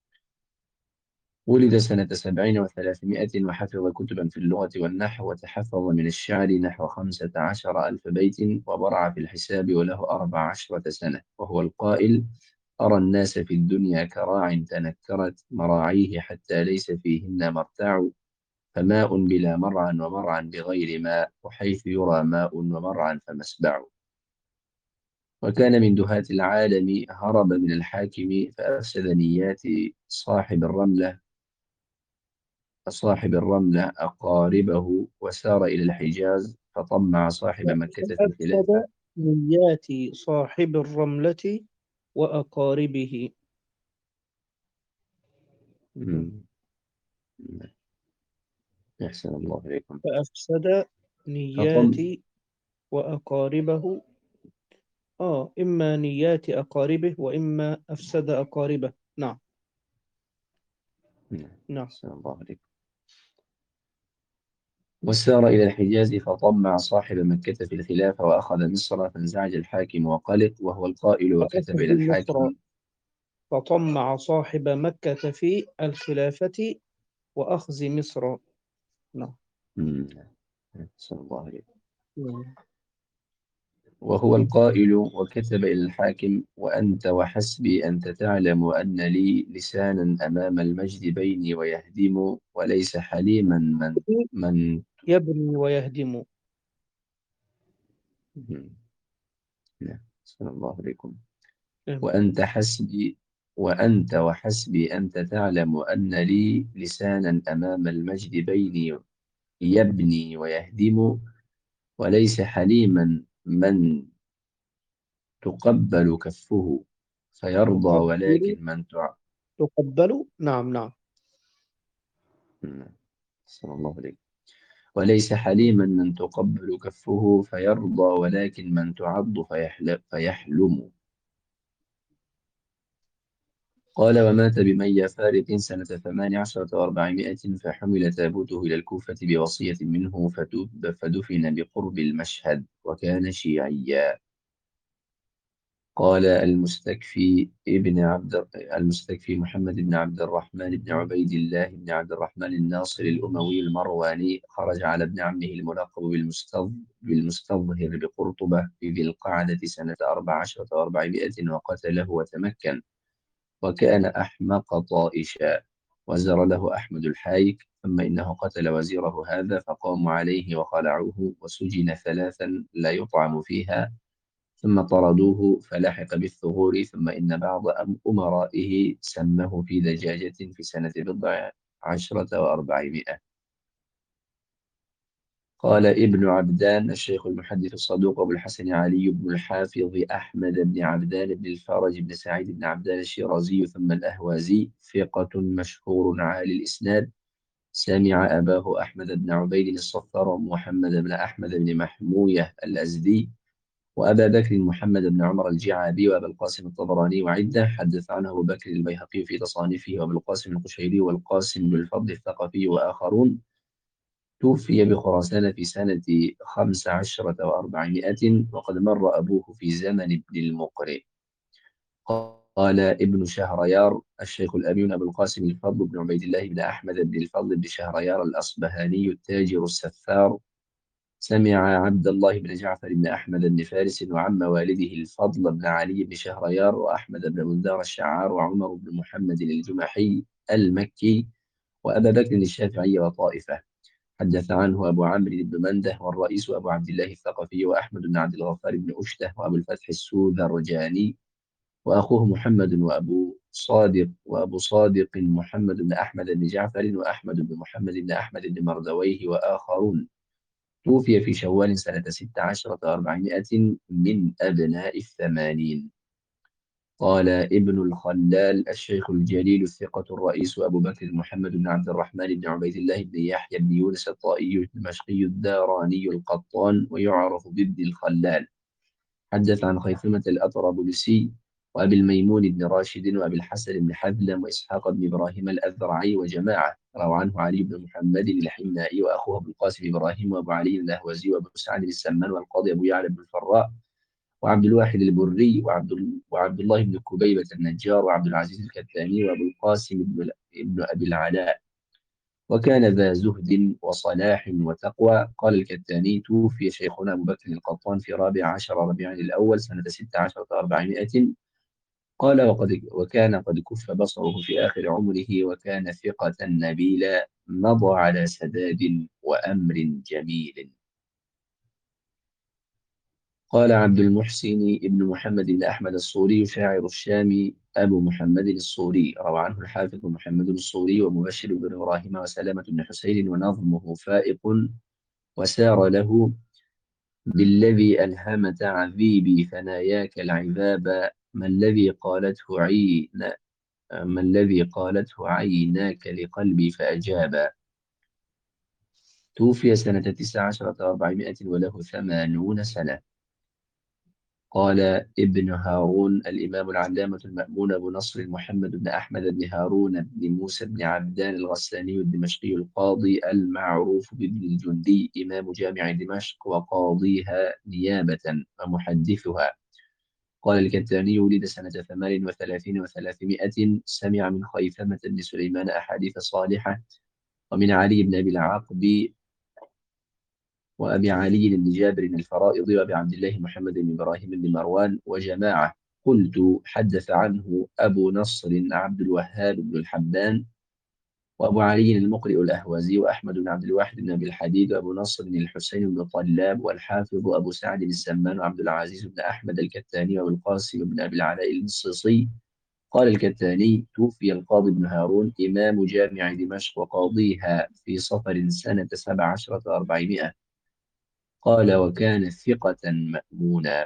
ولد سنة سبعين وثلاثمائة، وحفظ كتبا في اللغة والنحو، وتحفظ من الشعر نحو خمسة عشر ألف بيت، وبرع في الحساب، وله أربع عشرة سنة. وهو القائل: أرى الناس في الدنيا كراع تنكرت مراعيه، حتى ليس فيهن مرتع، فماء بلا مرعى ومرعى بغير ماء، وحيث يرى ماء ومرعى فمسبع. وكان من دهاة العالم، هرب من الحاكم فأفسد نيات صاحب الرملة صاحب الرملة أقاربه، وسار إلى الحجاز، فطمع صاحب مكة في فأفسد الخلافة. نيات صاحب الرملة وأقاربه. مم. أحسن الله إليكم. فأفسد نيات فطم وأقاربه. آه إما نيات أقاربه وإما أفسد أقاربه. نعم. نعم. نعم. أحسن الله إليكم. وسار إلى الحجاز فطمع صاحب مكة في الخلافة وأخذ مصر، فانزعج الحاكم وقلق، وهو القائل وكتب فأخذ إلى مصر الحاكم. فطمع صاحب مكة في الخلافة وأخذ مصر. نعم. مم. أحسن الله إليكم. نعم. وهو القائل وكتب إلى الحاكم: وأنت وحسبي أنت تعلم أن لي لسانا أمام المجد بيني ويهدم، وليس حليما من من يبني ويهدم. مم. نعم. أحسن الله إليكم. نعم. وأنت حسبي وأنت وحسبي أنت تعلم أن لي لسانا أمام المجد بيني يبني ويهدم، وليس حليما من تقبل كفه فيرضى، تقبل ولكن من تع... تقبل. نعم. نعم. نعم. صلى الله عليه. وليس حليما من تقبل كفه فيرضى، ولكن من تعض فيحل... فيحلم. قال: ومات بمي فارق سنة ثمان عشرة وأربعمائة، فحمل تابوته إلى الكوفة بوصية منه فدب- فدفن بقرب المشهد، وكان شيعيا. قال المستكفي ابن عبد المستكفي محمد بن عبد الرحمن بن عبيد الله بن عبد الرحمن الناصر الأموي المرواني، خرج على ابن عمه الملقب بالمستظ بالمستظهر بقرطبة في ذي القعدة سنة أربع عشرة وأربعمائة، وقتله وتمكن، وكان أحمق طائشا. وزر له أحمد الحايك، ثم إنه قتل وزيره هذا، فقاموا عليه وخلعوه، وسجن ثلاثا لا يطعم فيها، ثم طردوه فلحق بالثغور. ثم إن بعض أم- أمرائه سمه في دجاجة في سنة بضع عشرة وأربعمائة. قال ابن عبدان الشيخ المحدث الصدوق أبو الحسن علي بن الحافظ أحمد بن عبدان بن الفرج بن سعيد بن عبدان الشيرازي ثم الأهوازي، ثقة مشهور عالي الإسناد، سمع أباه أحمد بن عبيد الصفار ومحمد بن أحمد بن محموية الأزدي، وأبا بكر محمد بن عمر الجعابي، وأبا القاسم الطبراني، وعدة. حدث عنه أبو بكر البيهقي في تصانيفه، وأبو القاسم القشيري، والقاسم بن الفضل الثقفي، وآخرون. توفي بخراسان في سنة خمس عشرة وأربعمائة، وقد مر أبوه في زمن ابن المقرئ. قال ابن شهريار الشيخ الأمين أبو القاسم الفضل بن عبيد الله بن أحمد بن الفضل بن شهريار الأصبهاني التاجر السفار، سمع عبد الله بن جعفر بن أحمد بن فارس وعم والده الفضل بن علي بن شهريار، وأحمد بن مندار الشعار، وعمر بن محمد الجمحي المكي، وأبا بكر الشافعي وطائفة. حدث عنه أبو عمرو بن منده، والرئيس أبو عبد الله الثقفي، وأحمد بن عبد الغفار بن أشته، وأبو الفتح السوذرجاني، وأخوه محمد، وأبو صادق وأبو صادق محمد بن أحمد بن جعفر، وأحمد بن محمد بن أحمد بن مردويه، وآخرون. توفي في شوال سنة ست عشرة وأربعمائة من أبناء الثمانين. قال ابن الخلال الشيخ الجليل الثقة الرئيس أبو بكر محمد بن عبد الرحمن بن عبيد الله بن يحيى بن يونس الطائي الدمشقي الداراني القطان، ويعرف بابن الخلال. حدث عن خيثمة الأطرابلسي، وأبي الميمون بن راشد، وأبي الحسن بن حذلم، وإسحاق بن إبراهيم الأذرعي، وجماعة. روى عنه علي بن محمد الحنائي، وأخوه أبو القاسم إبراهيم، وأبو علي الأهوزي، وأبو سعد السمان، والقاضي أبو يعلى بن الفراء، وعبد الواحد البري، وعبد, ال... وعبد الله بن كبيبة النجار، وعبد العزيز الكتاني، وأبو القاسم بن, ال... بن أبي العلاء. وكان ذا زهد وصلاح وتقوى. قال الكتاني: توفي شيخنا أبو بكر القطان في رابع عشر ربيع الأول سنة ست عشرة وأربعمائة. قال: وقد وكان قد كف بصره في آخر عمره، وكان ثقة نبيلا، مضى على سداد وأمر جميل. قال عبد المحسن ابن محمد بن أحمد الصوري شاعر الشام أبو محمد الصوري، روى عنه الحافظ محمد الصوري، ومبشر بن إبراهيم، وسلامة بن حسين، ونظمه فائق، وسار له بالذي ألهم تعذيبي ثناياك العذاب، ما الذي قالته عين ما الذي قالته عيناك لقلبي فأجاب. توفي سنة تسع عشرة وأربعمائة وله ثمانون سنة. قال ابن هارون الإمام العلامة المأمون أبو نصر محمد بن أحمد بن هارون بن موسى بن عبدان الغساني الدمشقي القاضي المعروف بابن الجندي، إمام جامع دمشق وقاضيها نيابة ومحدثها. قال الكتاني ولد سنة ثمان وثلاثين وثلاثمائة، سمع من خيثمة بن سليمان أحاديث صالحة، ومن علي بن أبي العاقب وأبي علي بن جابر الفرائض وأبي عبد الله محمد بن إبراهيم بن مروان وجماعة. قلت حدث عنه أبو نصر عبد الوهاب بن الحبان، وأبو علي المقرئ الأهوازي، وأحمد بن عبد الواحد بن أبي الحديد، وأبو نصر بن الحسين بن طلاب، والحافظ أبو سعد السمان، وعبد العزيز بن أحمد الكتاني، وأبو القاسم بن أبي العلاء المصيصي. قال الكتاني توفي القاضي بن هارون إمام جامع دمشق وقاضيها في صفر سنة سبع عشرة وأربعمائة. قال وكان ثقة مأمونا.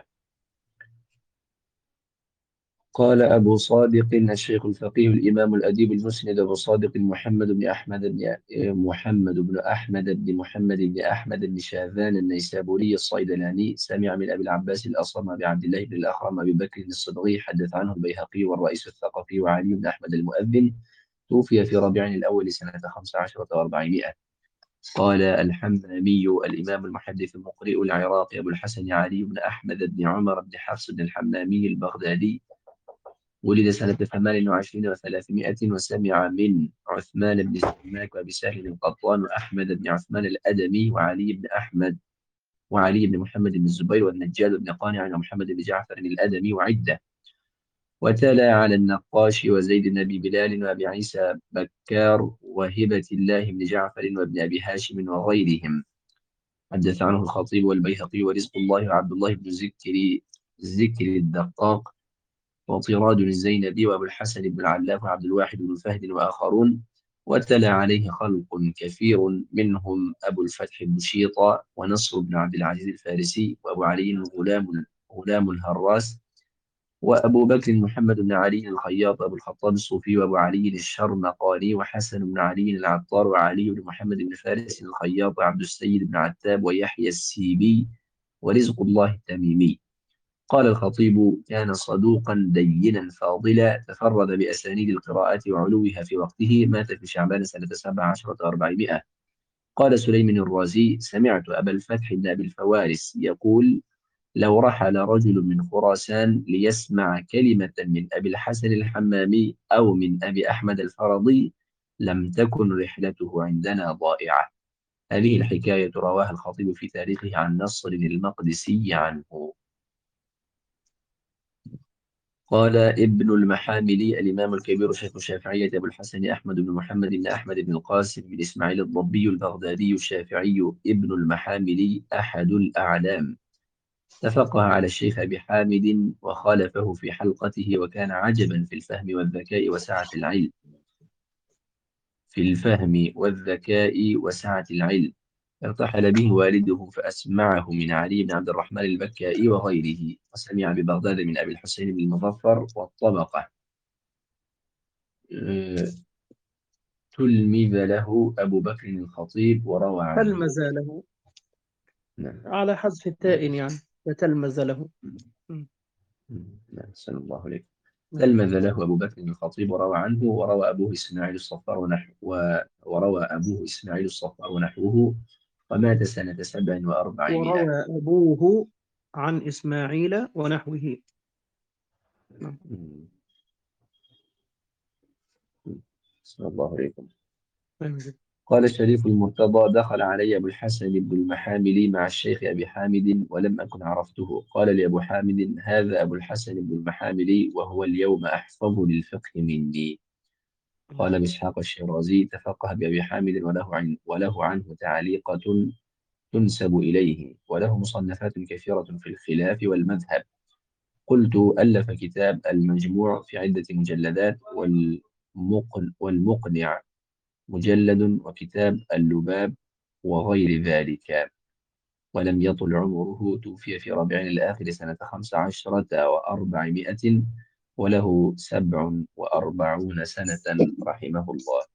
قال أبو صادق الشيخ الفقيه الإمام الأديب المسند أبو صادق محمد بن أحمد بن محمد بن أحمد بن محمد بن أحمد بن شاذان النيسابوري الصيدلاني، سمع من أبي العباس الأصم بعبد الله بن الأخرم أبي بكر الصدغي، حدث عنه البيهقي والرئيس الثقفي وعلي بن أحمد المؤذن. توفي في ربيع الأول سنة خمس عشرة وأربعمائة. قال الحمامي الإمام المحدث المقرئ العراقي أبو الحسن علي بن أحمد بن عمر بن حفص بن الحمامي البغدادي، ولد سنة ثمان وعشرين وثلاثمائة، وسمع من عثمان بن سماك وأبي سهل القطان وأحمد بن عثمان الأدمي وعلي بن أحمد وعلي بن محمد بن الزبير والنجاد بن قانع ومحمد بن جعفر الأدمي وعدة. وتلا على النقاش وزيد بن أبي بلال وأبي عيسى بكار وهبة الله بن جعفر وابن أبي هاشم وغيرهم. حدث عنه الخطيب والبيهقي ورزق الله وعبد الله بن زكري زكر الدقاق وطراد الزينبي وأبو الحسن بن العلاف وعبد الواحد بن فهد وآخرون. وتلا عليه خلق كثير، منهم أبو الفتح بن شيطة ونصر بن عبد العزيز الفارسي وأبو علي غلام غلام الهراس وأبو بكر محمد بن علي الخياط أبو الخطاب الصوفي وأبو علي الشرمقاني وحسن بن علي العطار وعلي بن محمد بن فارس الخياط وعبد السيد بن عتاب ويحيى السيبي ورزق الله التميمي. قال الخطيب كان صدوقا دينا فاضلا، تفرد بأسانيد القراءة وعلوها في وقته، مات في شعبان سنة سبع عشرة وأربعمائة. قال سليم الرازي سمعت أبا الفتح بن أبي الفوارس يقول لو رحل رجل من خراسان ليسمع كلمة من أبي الحسن الحمامي أو من أبي أحمد الفرضي لم تكن رحلته عندنا ضائعة. هذه الحكاية رواها الخطيب في تاريخه عن نصر المقدسي عنه. قال ابن المحاملي الإمام الكبير شيخ الشافعية أبو الحسن أحمد بن محمد بن أحمد بن القاسم بن إسماعيل الضبي البغدادي الشافعي ابن المحاملي أحد الأعلام، تفقه على الشيخ أبي حامد وخالفه في حلقته، وكان عجبا في الفهم والذكاء وسعة العلم في الفهم والذكاء وسعة العلم. ارتحل به والده فأسمعه من علي بن عبد الرحمن البكائي وغيره، وسمع ببغداد من أبي الحسين بن المظفر والطبقة. أه، تلمذ له أبو بكر الخطيب وروى عنه. تلمذ له نعم. على حذف تاء يعني، وتلمذ له. م. نعم، صلى الله عليه. م. تلمذ له أبو بكر الخطيب وروى عنه، وروى أبوه إسماعيل الصفار ونحو و... وروى أبوه إسماعيل الصفار ونحوه، ومات سنة سبع وأربعين. وروى أبوه عن إسماعيل ونحوه. نعم. صلى الله عليكم. فهمت. قال الشريف المرتضى دخل علي أبو الحسن بن المحاملي مع الشيخ أبي حامد ولم أكن عرفته. قال لي أبو حامد هذا أبو الحسن بن المحاملي وهو اليوم أحفظ للفقه مني. قال إسحاق الشيرازي تفقه بأبي حامد وله, عن وله عنه تعليقة تنسب إليه، وله مصنفات كثيرة في الخلاف والمذهب. قلت ألف كتاب المجموع في عدة مجلدات، والمقن والمقنع مجلد، وكتاب اللباب وغير ذلك. ولم يطل عمره، توفي في ربيع الآخر سنة خمس عشرة وأربعمائة وله سبع وأربعون سنة رحمه الله.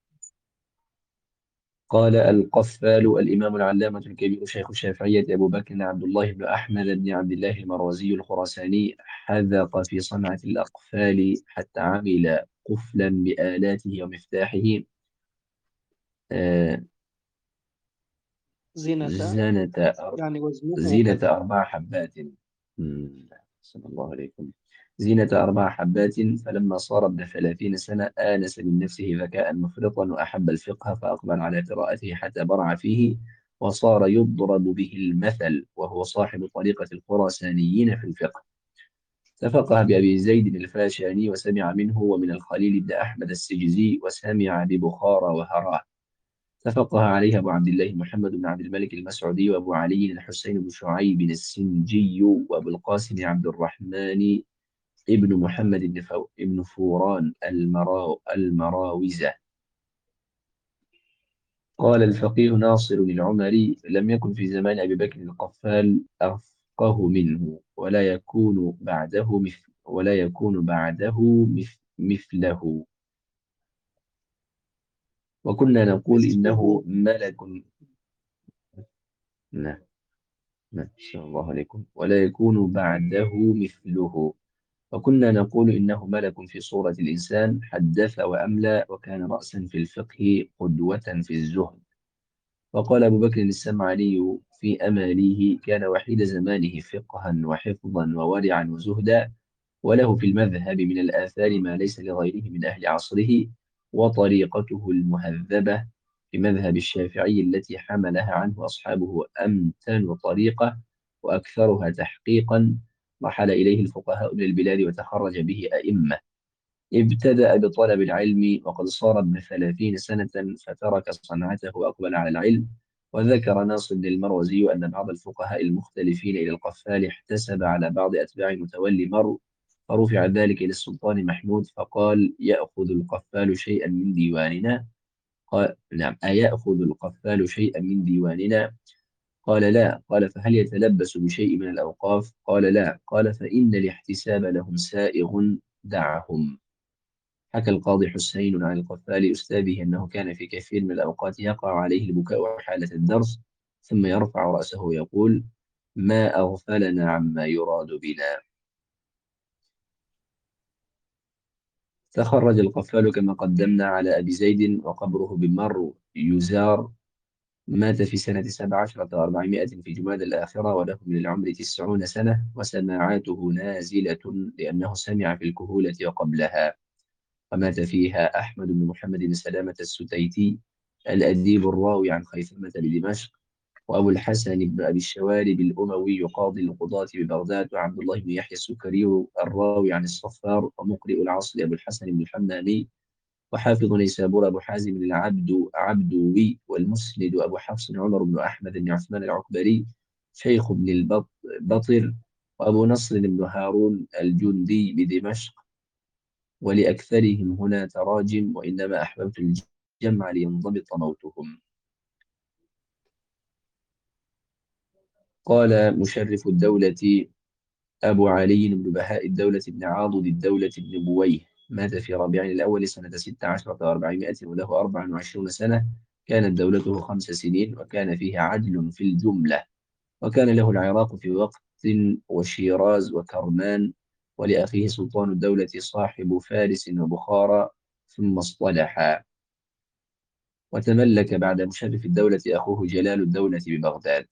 قال القفال الإمام العلامة الكبير شيخ الشافعية أبو بكر عبد الله بن أحمد بن عبد الله المروزي الخراساني حذق في صنعة الأقفال حتى عمل قفلا بآلاته ومفتاحه آه، زينة زنة يعني وزنه زينة كذا. أربع حبات. مم. صلى الله عليكم. زينة أربع حبات. فلما صار ابن ثلاثين سنة آنس من نفسه ذكاء مفرطا وأحب الفقه فأقبل على قراءته حتى برع فيه وصار يضرب به المثل، وهو صاحب طريقة الخراسانيين في الفقه. تفقه بأبي زيد الفاشاني وسمع منه، ومن الخليل بن أحمد السجزي، وسمع ببخارى وهراه. تفقه عليه أبو عبد الله محمد بن عبد الملك المسعودي، وأبو علي الحسين بن شعيب السنجي، وأبو القاسم عبد الرحمن ابن محمد بن فو... ابن فوران المرا... المراوزة. قال الفقيه ناصر العمري: لم يكن في زمان أبي بكر القفال أفقه منه، ولا يكون بعده مثل ولا يكون بعده مث... مثله. وكنا نقول إنه مثله. ملك. نعم. نعم. صلى الله عليكم. ولا يكون بعده مثله. وكنا نقول إنه ملك في صورة الإنسان، حدث وأملى، وكان رأسا في الفقه قدوة في الزهد. وقال أبو بكر السمعاني في أماليه: كان وحيد زمانه فقها وحفظا وورعا وزهدا، وله في المذهب من الآثار ما ليس لغيره من أهل عصره. وطريقته المهذبة في مذهب الشافعي التي حملها عنه أصحابه أمتن طريقة وأكثرها تحقيقا. رحل إليه الفقهاء من البلاد وتخرج به أئمة. ابتدأ بطلب العلم وقد صار ابن ثلاثين سنة فترك صنعته وأقبل على العلم. وذكر ناصر بن المروزي أن بعض الفقهاء المختلفين إلى القفال احتسب على بعض أتباع المتولي مر، فرفع ذلك إلى السلطان محمود فقال: يأخذ القفال شيئا من ديواننا؟ قال: نعم. أيأخذ القفال شيئا من ديواننا؟ قال: لا. قال: فهل يتلبس بشيء من الأوقاف؟ قال: لا. قال: فإن الاحتساب لهم سائغ، دعهم. حكى القاضي حسين عن القفال أستاذه أنه كان في كثير من الأوقات يقع عليه البكاء حالة الدرس، ثم يرفع رأسه ويقول: ما أغفلنا عما يراد بنا. تخرج القفال كما قدمنا على أبي زيد، وقبره بمر يزار. مات في سنة سبع عشرة وأربعمائة في جماد الآخرة، وله من العمر تسعون سنة، وسماعاته نازلة لأنه سمع في الكهولة وقبلها. ومات فيها أحمد بن محمد بن سلامة الستيتي الأديب الراوي عن خيثمة بدمشق، وأبو الحسن بن أبي الشوارب الأموي قاضي القضاة ببغداد، وعبد الله بن يحيى السكري الراوي عن الصفار ومقرئ العصر أبو الحسن بن الحمامي، وحافظ نيسابور أبو حازم العبد عبدوي، والمسند أبو حفص عمر بن أحمد بن عثمان العكبري شيخ ابن البطر، وأبو نصر بن هارون الجندي بدمشق. ولأكثرهم هنا تراجم، وإنما أحببت الجمع لينضبط موتهم. قال مشرف الدولة أبو علي بن بهاء الدولة بن عاضد الدولة بن بويه: مات في ربيع الأول سنة ست عشرة وأربعمائة وله أربع وعشرون سنة. كانت دولته خمس سنين، وكان فيه عدل في الجملة. وكان له العراق في وقت، وشيراز وكرمان، ولأخيه سلطان الدولة صاحب فارس وبخارى، ثم اصطلحا. وتملك بعد مشرف الدولة أخوه جلال الدولة ببغداد.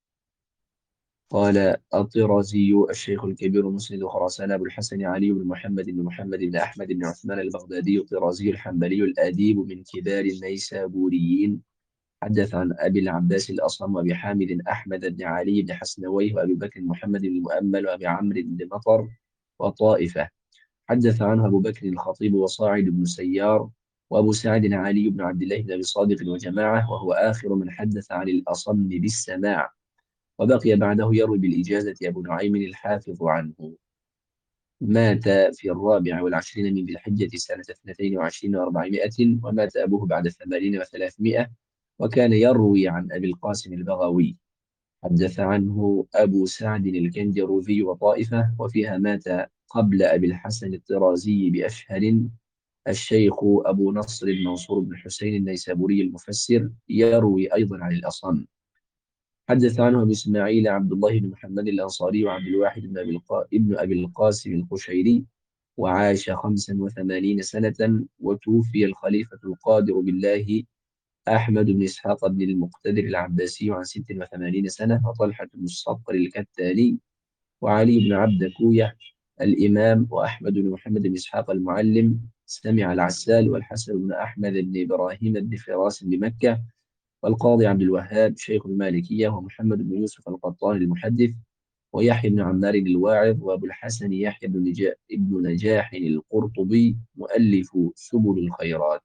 قال الطرازي الشيخ الكبير مسند خراسان أبو الحسن علي بن محمد بن محمد بن أحمد بن عثمان البغدادي الطرازي الحنبلي الأديب من كبار النيسابوريين، حدث عن أبي العباس الأصم وأبي حامد أحمد بن علي بن حسنويه وأبي بكر محمد بن المؤمل وأبي عمرو بن مطر وطائفة. حدث عنه أبو بكر الخطيب وصاعد بن سيار وأبو سعد علي بن عبد الله بن أبي صادق وجماعة، وهو آخر من حدث عن الأصم بالسماع. وبقي بعده يروي بالإجازة أبو نعيم الحافظ عنه. مات في الرابع والعشرين من ذي الحجة سنة اثنتين وعشرين وأربعمائة، ومات أبوه بعد ثمانين وثلاثمائة. وكان يروي عن أبي القاسم البغوي. حدث عنه أبو سعد الكندروذي وطائفة، وفيها مات قبل أبي الحسن الطرازي بأشهر الشيخ أبو نصر المنصور بن حسين النيسابوري المفسر، يروي أيضا عن الأصم. حدث عنه أبو إسماعيل عبد الله بن محمد الأنصاري وعبد الواحد بن أبي القا... ابن أبي القاسم القشيري، وعاش خمسا وثمانين سنة، وتوفي الخليفة القادر بالله أحمد بن إسحاق بن المقتدر العباسي عن ست وثمانين سنة، وطلحة بن الصقر الكتاني، وعلي بن عبد كوية الإمام، وأحمد بن محمد بن إسحاق المعلم سمع العسال، والحسن بن أحمد بن إبراهيم بن فراس بمكة، والقاضي عبد الوهاب شيخ المالكية، ومحمد بن يوسف القطان المحدث، ويحيى بن عمار الواعظ، وأبو الحسن يحيى بن نجاح, بن نجاح القرطبي مؤلف سبل الخيرات.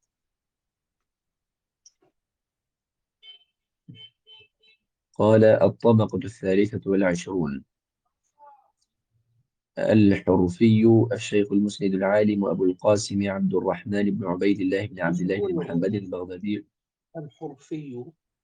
قال: الطبقة الثالثة والعشرون. الحرفي الشيخ المسند العالم أبو القاسم عبد الرحمن بن عبيد الله بن عبد الله بن محمد البغدادي. الحرفي.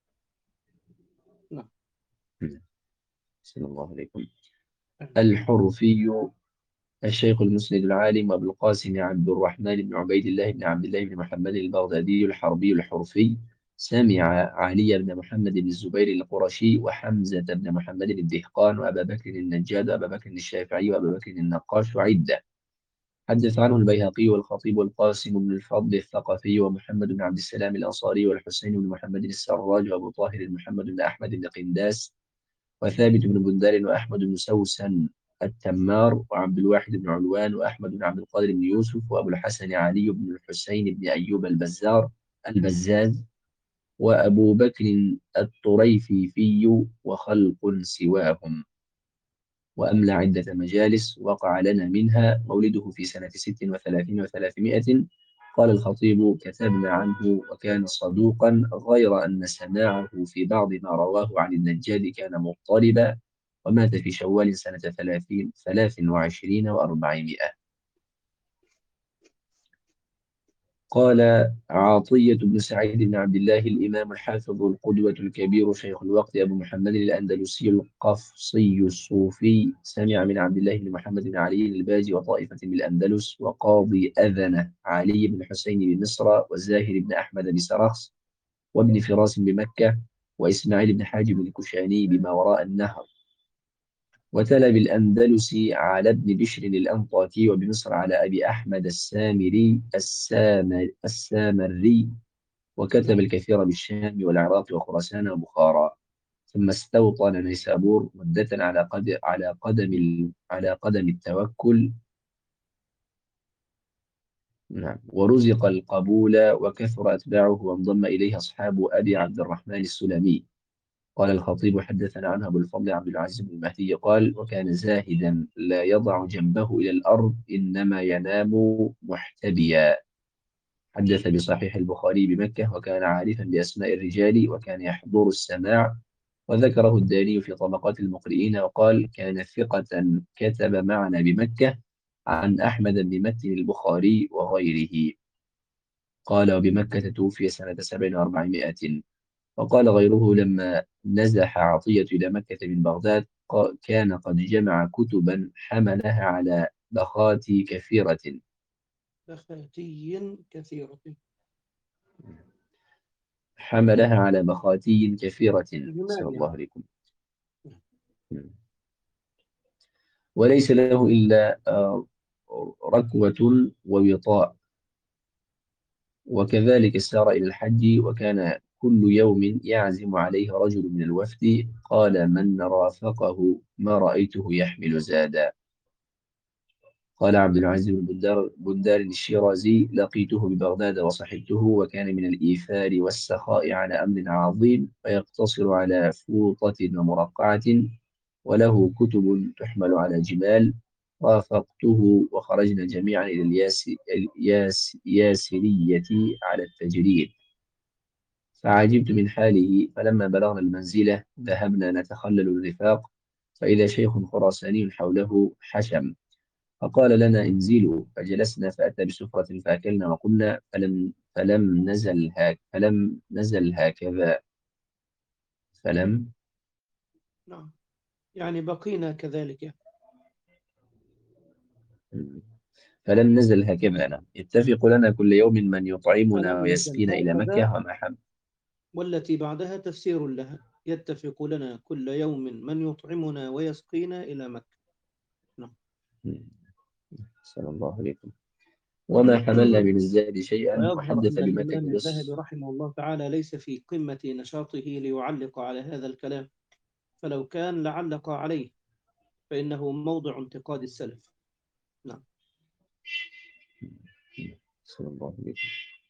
نعم. صلى الله عليكم. الحرفي الشيخ المسند العالم أبو القاسم عبد الرحمن بن عبيد الله بن عبد الله بن محمد البغدادي الحربي الحرفي، سمع علي بن محمد بن الزبير القرشي، وحمزة بن محمد الدهقان، وأبا بكر النجاد، وأبا بكر الشافعي، وأبا بكر النقاش، وعدة. حدث عنه البيهقي والخطيب والقاسم بن الفضل الثقفي، ومحمد بن عبد السلام الأنصاري، والحسين بن محمد السراج، وأبو طاهر محمد بن أحمد بن قنداس، وثابت بن بندار، وأحمد بن سوسن التمار، وعبد الواحد بن علوان، وأحمد بن عبد القادر بن يوسف، وأبو الحسن علي بن الحسين بن أيوب البزار البزاز، وأبو بكر الطريفي، وخلق سواهم، وأملى عدة مجالس وقع لنا منها مولده في سنة ست وثلاثين وثلاثمائة. قال الخطيب: كتبنا عنه وكان صدوقا، غير أن سماعه في بعض ما رواه عن النجاد كان مضطربا، ومات في شوال سنة ثلاثين ثلاث وعشرين وأربعمائة. قال عطية بن سعيد بن عبد الله الإمام الحافظ القدوة الكبير شيخ الوقت أبو محمد الأندلسي القفصي الصوفي، سمع من عبد الله بن محمد بن علي الباجي وطائفة بالأندلس، وقاضي أذنة علي بن حسين بمصر، والزاهر بن أحمد بسرخس، وابن فراس بمكة، وإسماعيل بن حاجب الكشاني بما وراء النهر. وتلا بالأندلس على ابن بشر الأنطاكي، وبمصر على أبي أحمد السامري السامر السامري، وكتب الكثير بالشام والعراق وخراسان وبخارى، ثم استوطن نيسابور مدة على قد على قدم ال... على قدم التوكل. نعم. ورزق القبول، وكثر أتباعه، وانضم إليه أصحاب أبي عبد الرحمن السلمي. قال الخطيب: حدثنا عنه أبو الفضل عبد العزيز بن المهدي قال: وكان زاهدا لا يضع جنبه إلى الأرض، إنما ينام محتبيا. حدث بصحيح البخاري بمكة، وكان عارفا بأسماء الرجال، وكان يحضر السماع. وذكره الداني في طبقات المقرئين، وقال: كان ثقة كتب معنا بمكة عن أحمد بن متن البخاري وغيره. قال: وبمكة توفي سنة سبع وأربعمائة. وقال غيره: لما نزح عطية إلى مكة من بغداد، قا- كان قد جمع كتبا حملها على بخات كثيرة. بخاتي كثيرة. حملها على بخاتي كثيرة. صلى جمال الله يعني. عليكم. وليس له إلا آه، ركوة ووطاء. وكذلك سار إلى الحج، وكان كل يوم يعزم عليه رجل من الوفد. قال: من رافقه ما رأيته يحمل زادا. قال عبد العزيز بن بندار بندار الشيرازي: لقيته ببغداد وصحبته، وكان من الإيثار والسخاء على أمر عظيم، ويقتصر على فوطة ومرقعة، وله كتب تحمل على جمال. رافقته وخرجنا جميعا إلى الياس الياس ياسرية على التجريد، فعجبت من حاله. فلما بلغنا المنزلة ذهبنا نتخلل الرفاق، فإذا شيخ خراساني حوله حشم، فقال لنا: انزلوا. فجلسنا، فأتى بسفرة فأكلنا وقمنا، فلم فلم نزل هاك فلم نزل هكذا فلم نعم، يعني بقينا كذلك. فلم نزل هكذا نعم. يتفق لنا كل يوم من يطعمنا فلم نزل ويسقينا إلى هكذا. مكة وما حمل. والتي بعدها تفسير لها: يتفق لنا كل يوم من يطعمنا ويسقينا إلى مكة. نعم. صلى الله عليكم. وما حملنا من الزاد شيئا ويظهر وحدث أن بمكة الإمام الذهبي بص. رحمه الله تعالى ليس في قمة نشاطه ليعلق على هذا الكلام، فلو كان لعلق عليه، فإنه موضع انتقاد السلف. نعم. صلى الله عليكم.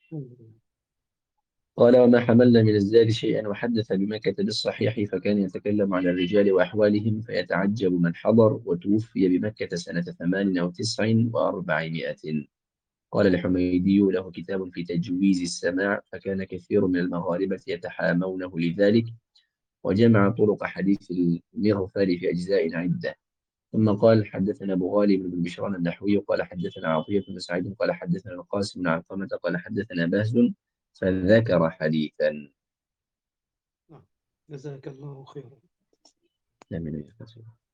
قال وما حملنا من الزاد شيئا وحدث بمكة بالصحيح، فكان يتكلم عن الرجال وأحوالهم فيتعجب من حضر وتوفي بمكة سنة ثمان أو تسع وأربعمائة. قال الحميدي له كتاب في تجويز السماع، فكان كثير من المغاربة يتحامونه لذلك، وجمع طرق حديث المغفر في أجزاء عدة. ثم قال حدثنا أبو غالب بن بشران النحوي قال حدثنا عطية بن سعيد قال حدثنا القاسم بن علقمة قال حدثنا بهز، فذكر حديثا. نعم. جزاك الله خيرا. لا من